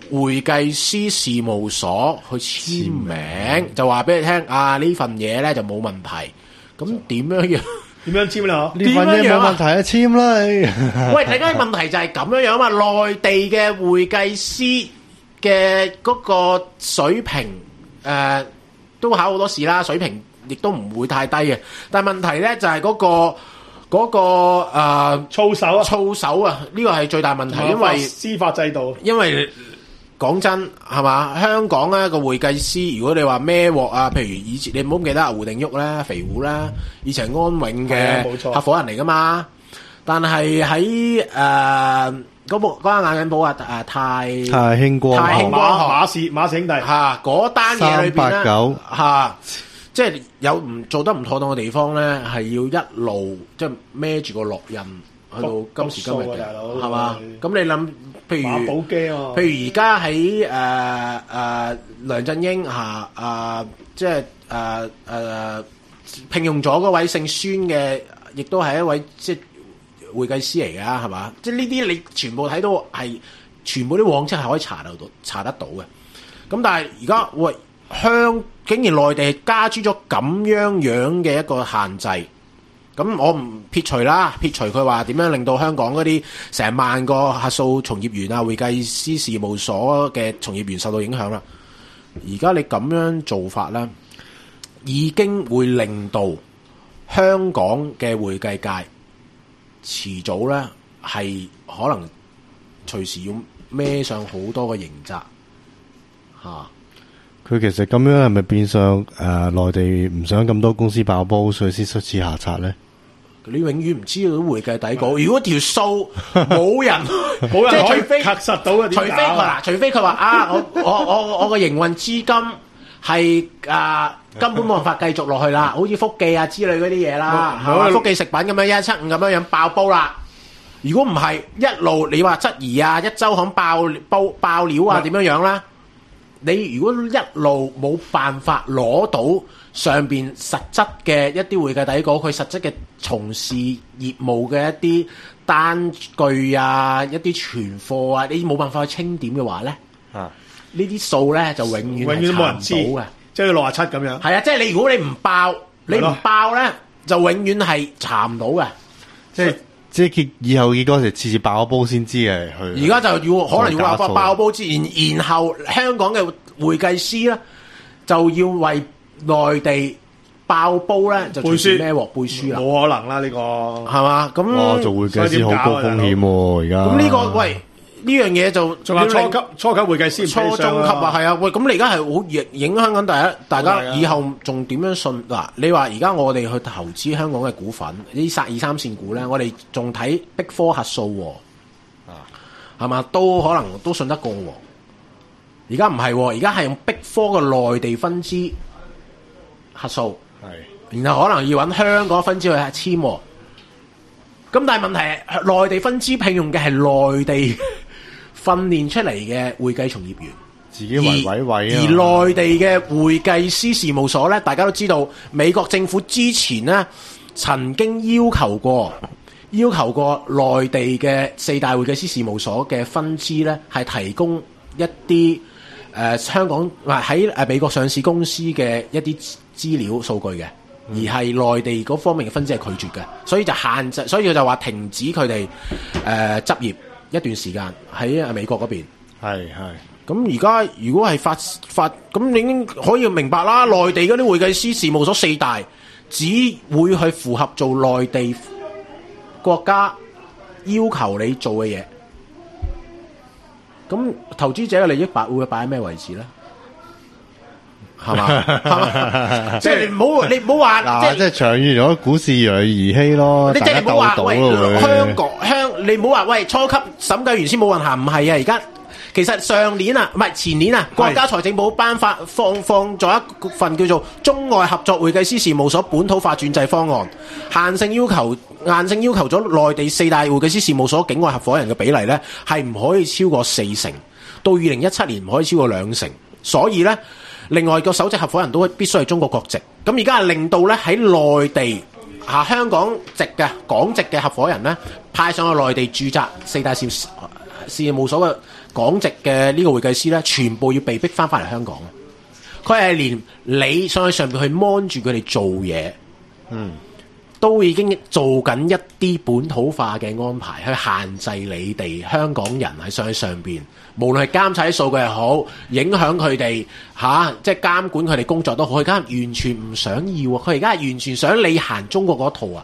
會計師事務所去簽名，就話俾你聽啊，呢份嘢咧就冇問題。咁點樣樣？ 點樣簽咧？嗬？ 呢份嘢冇問題啊，簽啦你。 喂，另外問題就係咁樣樣嘛，內地嘅會計師嘅嗰個水平，誒、呃、都考好多試啦，水平亦都唔會太低嘅。但係問題咧就係嗰、嗰個嗰、嗰個誒、呃、 操守啊， 操守啊，呢個係最大問題，因為司法制度， 因為。講真係嘛？香港咧個會計師，如果你話孭鑊啊，譬如以前你唔好唔記得啊，胡定旭咧、肥胡咧，以前係安永嘅合夥人嚟噶嘛。但係喺誒嗰部嗰間眼鏡鋪啊，誒泰泰興光泰興光馬氏馬氏兄弟嚇嗰單嘢裏邊咧三八九嚇，即係有唔做得唔妥當嘅地方咧，係要一路即係孭住個烙印去到今時今日嘅，係嘛？咁你諗？譬如， 啊、 譬如而家喺誒誒梁振英嚇啊、呃，即係誒誒聘用咗嗰位姓孫嘅，亦都係一位即係會計師嚟㗎，係嘛？即係呢啲你全部睇到係全部啲往績係可以查到到查得到嘅。咁但係而家喂香竟然內地加諸咗咁樣樣嘅一個限制。咁我唔撇除啦，撇除佢話點樣令到香港嗰啲成萬個核數從業員啊、會計師事務所嘅從業員受到影響啦。而家你咁樣做法咧，已經會令到香港嘅會計界遲早咧係可能隨時要孭上好多個刑責嚇。 佢其實咁樣係咪變相誒內地唔想咁多公司爆煲，所以先出此下策咧？ 你永遠唔知道會計底稿。如果條數冇人冇人即係除非核實到嘅， 除非佢嗱，除非佢話啊，我我我我個營運資金係啊根本冇辦法繼續落去啦，好似福記啊之類嗰啲嘢啦，係嘛？福記食品咁樣一七五咁樣樣爆煲啦。如果唔係一路你話質疑啊，一周刊爆爆爆料啊，點樣樣啦？你如果一路冇辦法攞到上邊實質嘅一啲會計底稿，佢實質嘅從事業務嘅一啲單據啊、一啲存貨啊，你冇辦法去清點嘅話咧，啊，呢啲數咧就永遠永遠都冇人知嘅， 即係六十七咁樣。 係啊，即係你如果你唔爆，你唔爆咧，就永遠係查唔到嘅， 即係。即係結以後結嗰時次次爆煲先知嘅，去而家就要可能要話爆煲之然，然後香港嘅會計師咧就要為內地爆煲咧就背書孭鑊背書啦， 冇可能啦呢、呢個係嘛？咁哇做會計師好高風險喎，而家咁呢個喂呢樣嘢就仲有初級初級會計師初中級啊，係啊，喂咁你而家係好影影響緊大家，大家以後仲點樣信嗱？你話而家我哋去投資香港嘅股份，呢殺二三線股咧，我哋仲睇Big Four核數喎，啊係嘛？都可能都信得過喎。而家唔係，而家係用Big Four嘅內地分支核數，係，然後可能要揾香港分支去簽喎。咁但係問題係內地分支聘用嘅係內地訓練出嚟嘅會計從業員， 自己圍位位啊！ 而內地嘅會計師事務所咧，大家都知道，美國政府之前咧曾經要求過，要求過內地嘅四大會計師事務所嘅分支咧，係提供一啲誒、呃、香港唔係喺誒美國上市公司嘅一啲資料數據嘅。而係內地嗰方面嘅分支係拒絕嘅，所以就限制，所以佢就話停止佢哋誒執業一段時間喺美國嗰邊。 係係。 咁而家如果係發發，咁你已經可以明白啦。內地嗰啲會計師事務所四大只會去符合做內地國家要求你做嘅嘢。咁投資者嘅利益擺會擺喺咩位置咧？係嘛？係嘛？即係你唔好，你唔好話， 嗱，即係長遠如果股市越嚟越兒戲咯， 你即係你唔好話，喂， 會香港香，你唔好話，喂，初級審計員先冇運行，唔係啊，而家其實上年啊，唔係前年啊，國家財政部頒發放放咗一份叫做《中外合作會計師事務所本土化轉制方案》，限性要求硬性要求咗內地四大會計師事務所境外合夥人嘅比例咧，係唔可以超過四成，到二零一七年唔可以超過兩成，所以咧。另外個首席合夥人都必須係中國國籍，咁而家係令到咧喺內地嚇、啊、香港籍嘅港籍嘅合夥人咧派上去內地註冊四大事事務所嘅港籍嘅呢個會計師咧，全部要被逼翻返嚟香港。佢係連你上去上邊去 mon 住佢哋做嘢，嗯，都已經做緊一啲本土化嘅安排，去限制你哋香港人喺上去上邊，無論係監察啲數據又好，影響佢哋嚇，即係監管佢哋工作都好，佢而家完全唔想要啊！佢而家係完全想你行中國嗰套啊！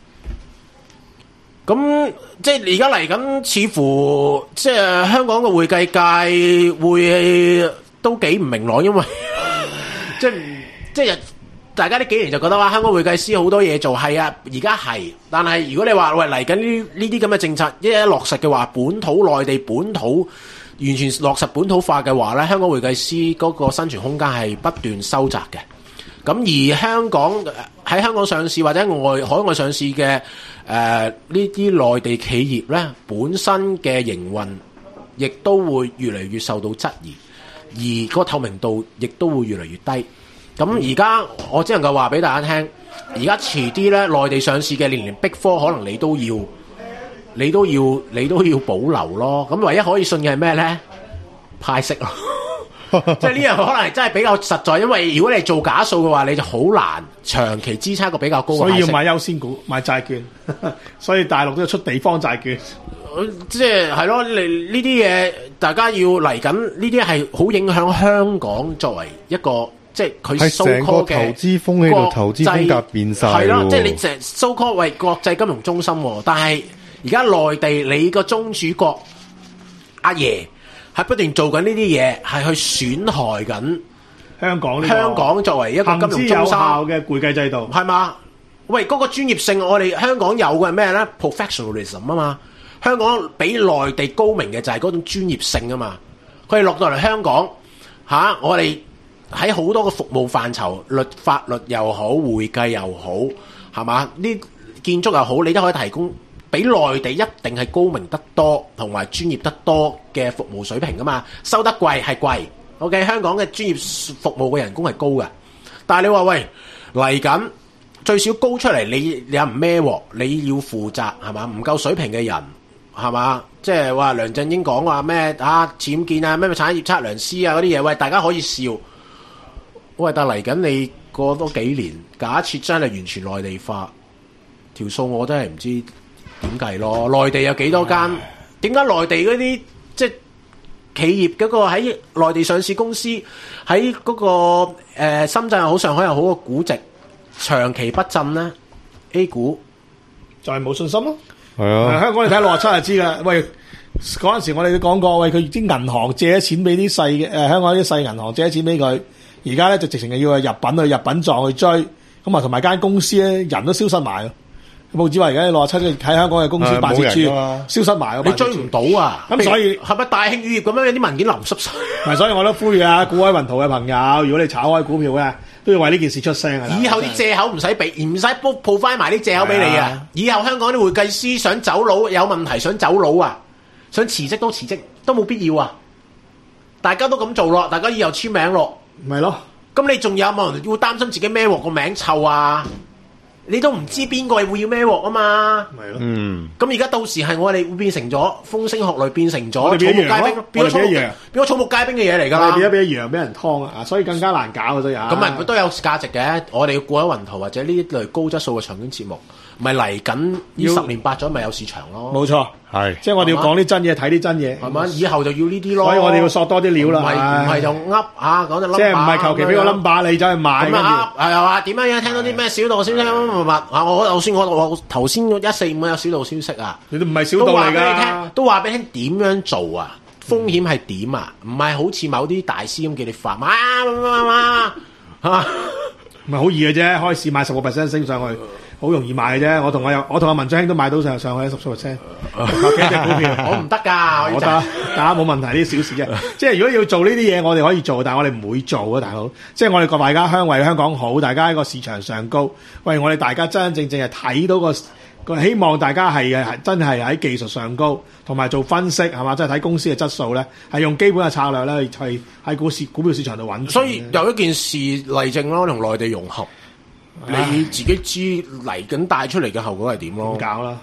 咁即係而家嚟緊，似乎即係香港嘅會計界會都幾唔明朗，因為即係即係大家呢幾年就覺得話香港會計師好多嘢做，係啊，而家係，但係如果你話喂嚟緊呢呢啲咁嘅政策一一落實嘅話，本土內地本土完全落實本土化嘅話咧，香港會計師嗰個生存空間係不斷收窄嘅。咁而香港喺香港上市或者外海外上市嘅誒呢啲內地企業咧，本身嘅營運亦都會越嚟越受到質疑，而個透明度亦都會越嚟越低。咁而家我只能夠話俾大家聽，而家遲啲咧內地上市嘅連連 Big Four可能你都要，你都要，你都要保留咯。咁唯一可以信嘅係咩咧？派息咯。即係呢樣可能係真係比較實在，因為如果你做假數嘅話，你就好難長期支撐一個比較高嘅派息。 所以要買優先股、買債券，所以大陸都要出地方債券。 即係係咯，你呢啲嘢大家要嚟緊，呢啲係好影響香港作為一個即係佢 so call 嘅投資風氣度投資風格變晒。 係咯，即係你成 so call 為國際金融中心，但係而家內地你個中主國阿爺。係不斷做緊呢啲嘢，係去損害緊香港呢個香港作為一個金融中心行之有效嘅會計制度， 係嘛？喂，嗰、嗰個專業性，我哋香港有嘅係咩咧 ？professionalism 啊嘛，香港比內地高明嘅就係嗰種專業性啊嘛。佢哋落到嚟香港嚇、啊，我哋喺好多個服務範疇，律法律又好，會計又好，係嘛？呢建築又好，你都可以提供。比內地一定係高明得多，同埋專業得多嘅服務水平噶嘛，收得貴係貴 ，OK， 香港嘅專業服務嘅人工係高嘅，但係你話喂嚟緊最少高出嚟，你你又唔孭鑊，你要負責係嘛？唔夠水平嘅人係嘛？即係話梁振英講話咩啊僭建啊咩產業測量師啊嗰啲嘢，喂大家可以笑，喂但嚟緊你過多幾年，假設真係完全內地化，條數我真係唔知。點計咯？內地有幾多間？點解內地嗰啲即係企業嗰個喺內地上市公司喺嗰、嗰個、呃、深圳又好、上海又好嘅估值長期不振咧 ？A 股就係冇信心咯。 係啊， 香港你睇六十七就知噶。喂，嗰陣時我哋都講過，喂佢啲銀行借咗錢俾啲細嘅誒香港啲細銀行借咗錢俾佢，而家咧就直情係要去入品去入品狀去追，咁啊同埋間公司咧人都消失埋咯。報紙話而家六十七喺香港嘅公司辦事處消失埋， 你追唔到啊！ 咁所以係咪大興乳業咁樣有啲文件淋濕晒？ 咪所以我都呼籲啊，股海雲圖嘅朋友，如果你炒開股票嘅，都要為呢件事出聲啊！ 以後啲借口唔使俾，唔使 book 鋪翻埋啲借口俾你啊！以後香港啲會計師想走佬有問題想走佬啊，想辭職都辭職都冇必要啊！大家都咁做咯，大家以後簽名咯， 咪咯。 咁你仲有冇人會擔心自己孭鑊個名臭啊？你都唔知邊個係會要孭鑊啊嘛， 係咯， 嗯。 咁而家到時係我哋會變成咗風聲鶴唳，變成咗草木皆兵， 變咗草木變咗草木皆兵嘅嘢嚟㗎啦， 變咗俾羊俾人劏啊，所以更加難搞啊都有。 咁咪都有價值嘅，我哋要過喺雲圖或者呢類高質素嘅長篇節目，咪嚟緊呢十年八載咪有市場咯。 冇錯， 係， 即係我哋要講啲真嘢，睇啲真嘢， 係嘛？以後就要呢啲咯。 所以我哋要索多啲料啦， 唔係唔係就噏嚇講隻 number， 即係唔係求其俾個 number 你走去買。 咁啊係話點樣樣？聽到啲咩小道消息乜乜乜啊！我就算我我頭先一四五有小道消息啊， 你都唔係小道嚟㗎， 都話俾你聽點樣做啊？風險係點啊？唔係好似某啲大師咁叫你發嘛嘛嘛嚇， 唔係好易嘅啫，開市買十個 percent 升上去。好容易買嘅啫，我同我有，我同阿文章兄都買到上上去十四 percent，有幾隻股票， 我唔得㗎， 我得，大家冇問題，呢啲小事啫。即係如果要做呢啲嘢，我哋可以做，但係我哋唔會做啊，大佬。即係我哋個大家鄉為香港好，大家喺個市場上高，喂，我哋大家真真正正係睇到個個，希望大家係係真係喺技術上高，同埋做分析係嘛，即係睇公司嘅質素咧，係用基本嘅策略咧，係喺股市股票市場度揾。 所以有一件事例證咯，同內地融合。你自己知嚟緊帶出嚟嘅後果係點咯？ 搞啦，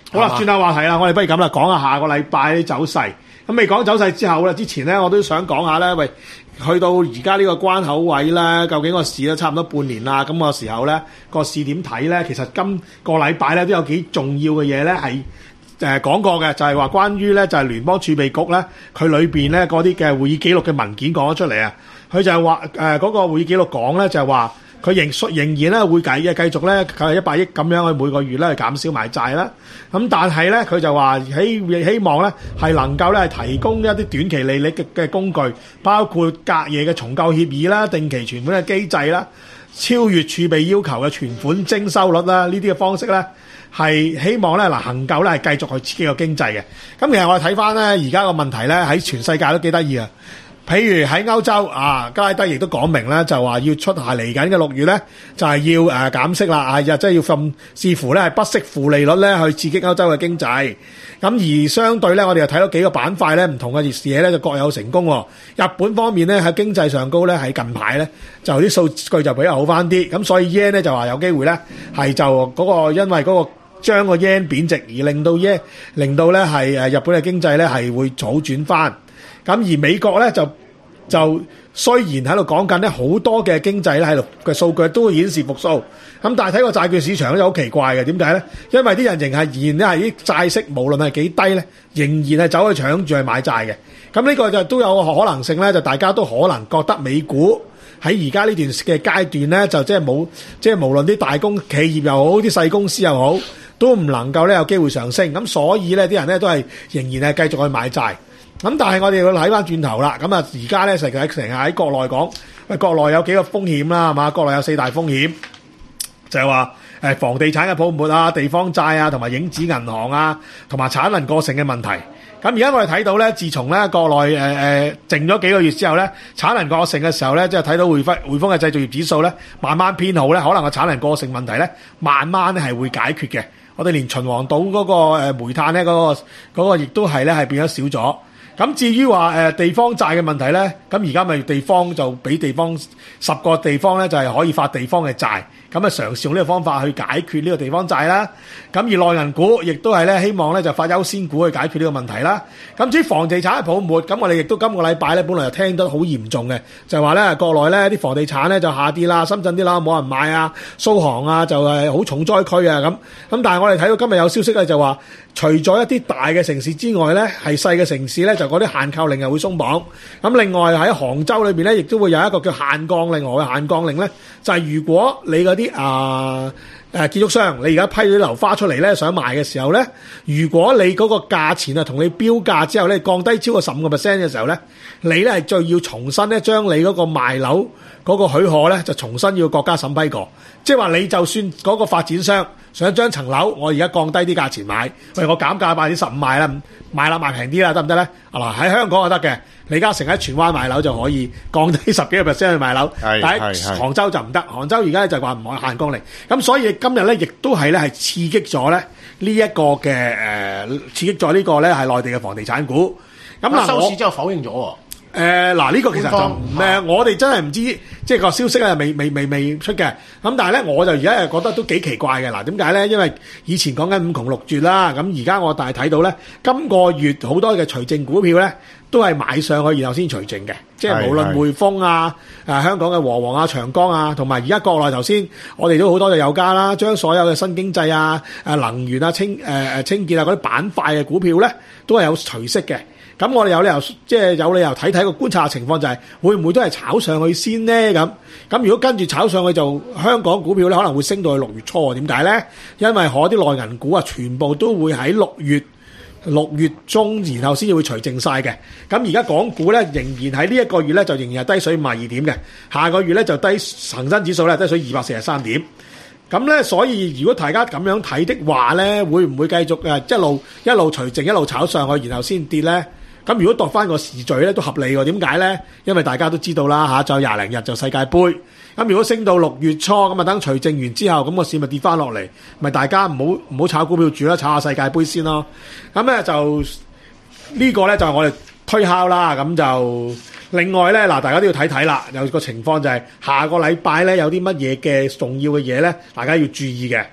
好啦，轉下話題啦，我哋不如咁啦，講下下個禮拜啲走勢。咁未講走勢之後咧，之前咧我都想講下咧，喂，去到而家呢個關口位咧，究竟個市咧差唔多半年啦，咁個時候咧個市點睇咧？其實今個禮拜咧都有幾重要嘅嘢咧係誒講過嘅，就係話關於咧就係聯邦儲備局咧佢裏邊咧嗰啲嘅會議記錄嘅文件講咗出嚟啊，佢就係話誒嗰個會議記錄講咧就係話。佢仍仍然咧會繼嘅繼續咧佢係一百億咁樣去每個月咧去減少買債啦。咁但係咧佢就話希希望咧係能夠咧係提供一啲短期利率嘅嘅工具，包括隔夜嘅重購協議啦、定期存款嘅機制啦、超越儲備要求嘅存款徵收率啦，呢啲嘅方式咧係希望咧嗱能夠咧係繼續去刺激個經濟嘅。咁其實我哋睇翻咧而家個問題咧喺全世界都幾得意啊！譬如喺歐洲啊，加拉德亦都講明咧，就話要出下嚟緊嘅六月咧，就係、是、要誒、呃、減息啦，啊，即係要甚視乎咧係不惜負利率咧去刺激歐洲嘅經濟。咁而相對咧，我哋又睇到幾個板塊咧，唔同嘅嘢咧就各有成功、哦。日本方面咧喺經濟上高咧喺近排咧就啲數據就比較好翻啲，咁所以 yen 咧就話有機會咧係就嗰、那個因為嗰個將個 yen 貶值而令到 yen 令到咧係誒日本嘅經濟咧係會好轉翻。咁而美國咧就就雖然喺度講緊咧好多嘅經濟咧喺度嘅數據都會顯示復甦，咁但係睇個債券市場咧好奇怪嘅，點解咧？因為啲人仍係仍然咧係啲債息無論係幾低咧，仍然係走去搶住去買債嘅。咁呢個就都有可能性咧，就大家都可能覺得美股喺而家呢段嘅階段咧，就即係冇即係無論啲大公企業又好，啲細公司又好，都唔能夠咧有機會上升。咁所以咧啲人咧都係仍然係繼續去買債。咁但係我哋要睇翻轉頭啦，咁啊而家咧成日成日喺國內講，喂國內有幾個風險啦，係嘛？國內有四大風險，就係話誒房地產嘅泡沫啊、地方債啊、同埋影子銀行啊、同埋產能過剩嘅問題。咁而家我哋睇到咧，自從咧國內誒誒靜咗幾個月之後咧，產能過剩嘅時候咧，即係睇到匯豐匯豐嘅製造業指數咧，慢慢偏好咧，可能個產能過剩問題咧，慢慢咧係會解決嘅。我哋連秦皇島嗰個誒煤炭咧，嗰個嗰個亦都係咧係變咗少咗。咁至於話誒地方債嘅問題咧，咁而家咪地方就俾地方十個地方咧就係可以發地方嘅債，咁啊嘗試用呢個方法去解決呢個地方債啦。咁而內銀股亦都係咧希望咧就發優先股去解決呢個問題啦。咁至於房地產嘅泡沫，咁我哋亦都今個禮拜咧本來就聽得好嚴重嘅，就係話咧國內咧啲房地產咧就下跌啦，深圳啲樓冇人買啊，蘇杭啊就係好重災區啊咁。咁但係我哋睇到今日有消息咧就話，除咗一啲大嘅城市之外咧，係細嘅城市咧就嗰啲限購令又會鬆綁。咁另外喺杭州裏邊咧，亦都會有一個叫限降令。何謂限降令咧？就係、是、如果你嗰啲啊誒建築商，你而家批咗啲樓花出嚟咧，想賣嘅時候咧，如果你嗰個價錢啊同你標價之後咧降低超過十五個 percent 嘅時候咧，你咧係再要重新咧將你嗰個賣樓嗰個許可咧就重新要國家審批過。即係話你就算嗰個發展商想將層樓我而家降低啲價錢買，喂我減價百分之十五賣啦，賣啦賣平啲啦，得唔得咧？嗱喺香港就得嘅，李嘉誠喺荃灣賣樓就可以降低十幾個 percent 去賣樓，但喺杭州就唔得。杭州而家就話唔可以限降令，咁所以今日咧亦都係咧係刺激咗咧呢一個嘅誒、呃、刺激咗呢個咧係內地嘅房地產股。咁嗱收市之後否認咗喎。 誒嗱呢個其實就唔咩，我哋真係唔知，即係個消息咧未未未未出嘅。咁但係咧，我就而家係覺得都幾奇怪嘅。嗱點解咧？因為以前講緊五窮六絕啦，咁而家我大係睇到咧，今個月好多嘅除淨股票咧，都係買上去然後先除淨嘅。即係無論匯豐啊、誒香港嘅和黃啊、長江啊，同埋而家國內頭先我哋都好多就有加啦，將所有嘅新經濟啊、誒能源啊、清誒誒清潔啊嗰啲板塊嘅股票咧，都係有除息嘅。咁我哋有理由，即係有理由睇睇個觀察情況，就係會唔會都係炒上去先呢？咁咁如果跟住炒上去，就香港股票咧可能會升到去六月初。點解咧？因為嗰啲內銀股啊，全部都會喺六月六月中，然後先至會除淨晒嘅。咁而家港股咧，仍然喺呢一個月咧，就仍然係低水五十二點嘅。下個月咧就低恒生指數咧低水二百四十三點。咁咧，所以如果大家咁樣睇的話咧，會唔會繼續誒一路一路除淨一路炒上去，然後先跌咧？咁如果度翻個時序咧都合理喎，點解咧？因為大家都知道啦嚇，仲有廿零日就世界盃。咁如果升到六月初，咁啊等除淨完之後，咁個市咪跌翻落嚟，咪大家唔好唔好炒股票住啦，炒下世界盃先咯。咁咧就呢個咧就係我哋推敲啦。咁就另外咧嗱，大家都要睇睇啦。有個情況就係下個禮拜咧有啲乜嘢嘅重要嘅嘢咧，大家要注意嘅。咁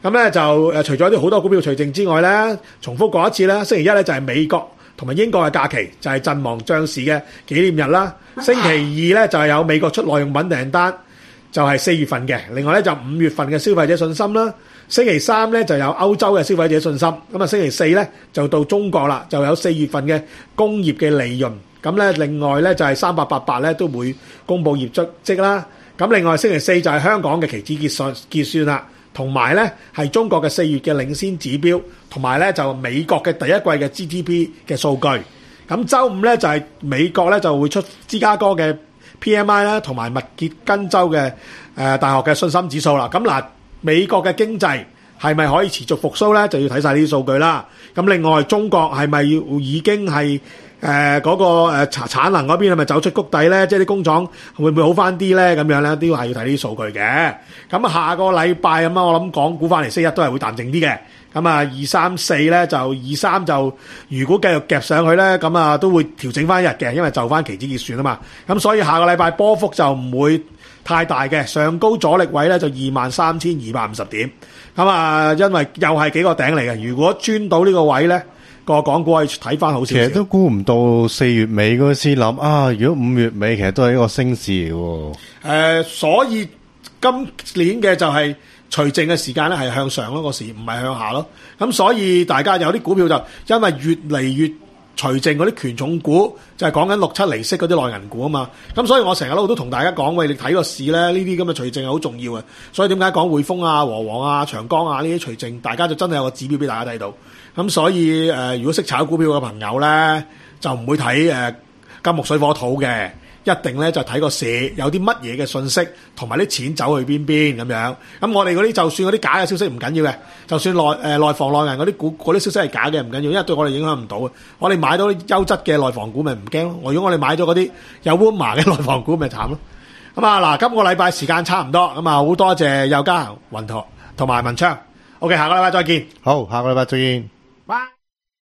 咁咧就誒除咗啲好多股票除淨之外咧，重複過一次啦。星期一咧就係美國同埋英國嘅假期，就係陣亡將士嘅紀念日啦。星期二咧就係有美國出耐用品訂單，就係四月份嘅。另外咧就五月份嘅消費者信心啦。星期三咧就有歐洲嘅消費者信心。咁啊星期四咧就到中國啦，就有四月份嘅工業嘅利潤。咁咧另外咧就係三八八八咧都會公布業績績啦。咁另外星期四就係香港嘅期指結算結算啦。同埋咧係中國嘅四月嘅領先指標，同埋咧就美國嘅第一季嘅 G D P 嘅數據。咁週五咧就係美國咧就會出芝加哥嘅 P M I 啦，同埋密歇根州嘅誒大學嘅信心指數啦。咁嗱，美國嘅經濟係咪可以持續復甦咧？就要睇晒呢啲數據啦。咁另外中國係咪要已經係誒嗰個誒產產能嗰邊係咪走出谷底咧？即係啲工廠會唔會好翻啲咧？咁樣咧都係要睇呢啲數據嘅。咁下個禮拜咁啊，我諗港股翻嚟星期一都係會淡靜啲嘅。咁啊，二三四咧就二三就如果繼續夾上去咧，咁啊都會調整翻一日嘅，因為就翻期指結算啊嘛。咁所以下個禮拜波幅就唔會太大嘅，上高阻力位咧就二萬三千二百五十點。咁啊，因為又係幾個頂嚟嘅，如果穿到呢個位咧，個港股可以睇翻好少少。 其實都估唔到四月尾嗰陣時諗啊，如果五月尾其實都係一個升市嚟喎。 誒，所以今年嘅就係除淨嘅時間咧係向上咯，個市唔係向下咯。咁所以大家有啲股票就因為越嚟越除淨嗰啲權重股，就係講緊六七厘息嗰啲內銀股啊嘛。咁所以我成日都都同大家講，喂，你睇個市咧，呢啲咁嘅除淨係好重要嘅。所以點解講匯豐啊、和黃啊、長江啊呢啲除淨，大家就真係有個指標俾大家睇到。咁所以誒、呃，如果識炒股票嘅朋友咧，就唔會睇誒、呃、金木水火土嘅。一定咧就睇個市有啲乜嘢嘅信息，同埋啲錢走去邊邊咁樣。咁我哋嗰啲就算嗰啲假嘅消息唔緊要嘅，就算內誒、呃、內房內銀嗰啲股嗰啲消息係假嘅唔緊要，因為對我哋影響唔到嘅。我哋買到啲優質嘅內房股咪唔驚咯。如果我哋買咗嗰啲有 warmer 嘅內房股咪慘咯。咁啊嗱，今個禮拜時間差唔多，咁啊好多謝邱家雲陀同埋文昌。OK，下個禮拜再見。 好，下個禮拜再見。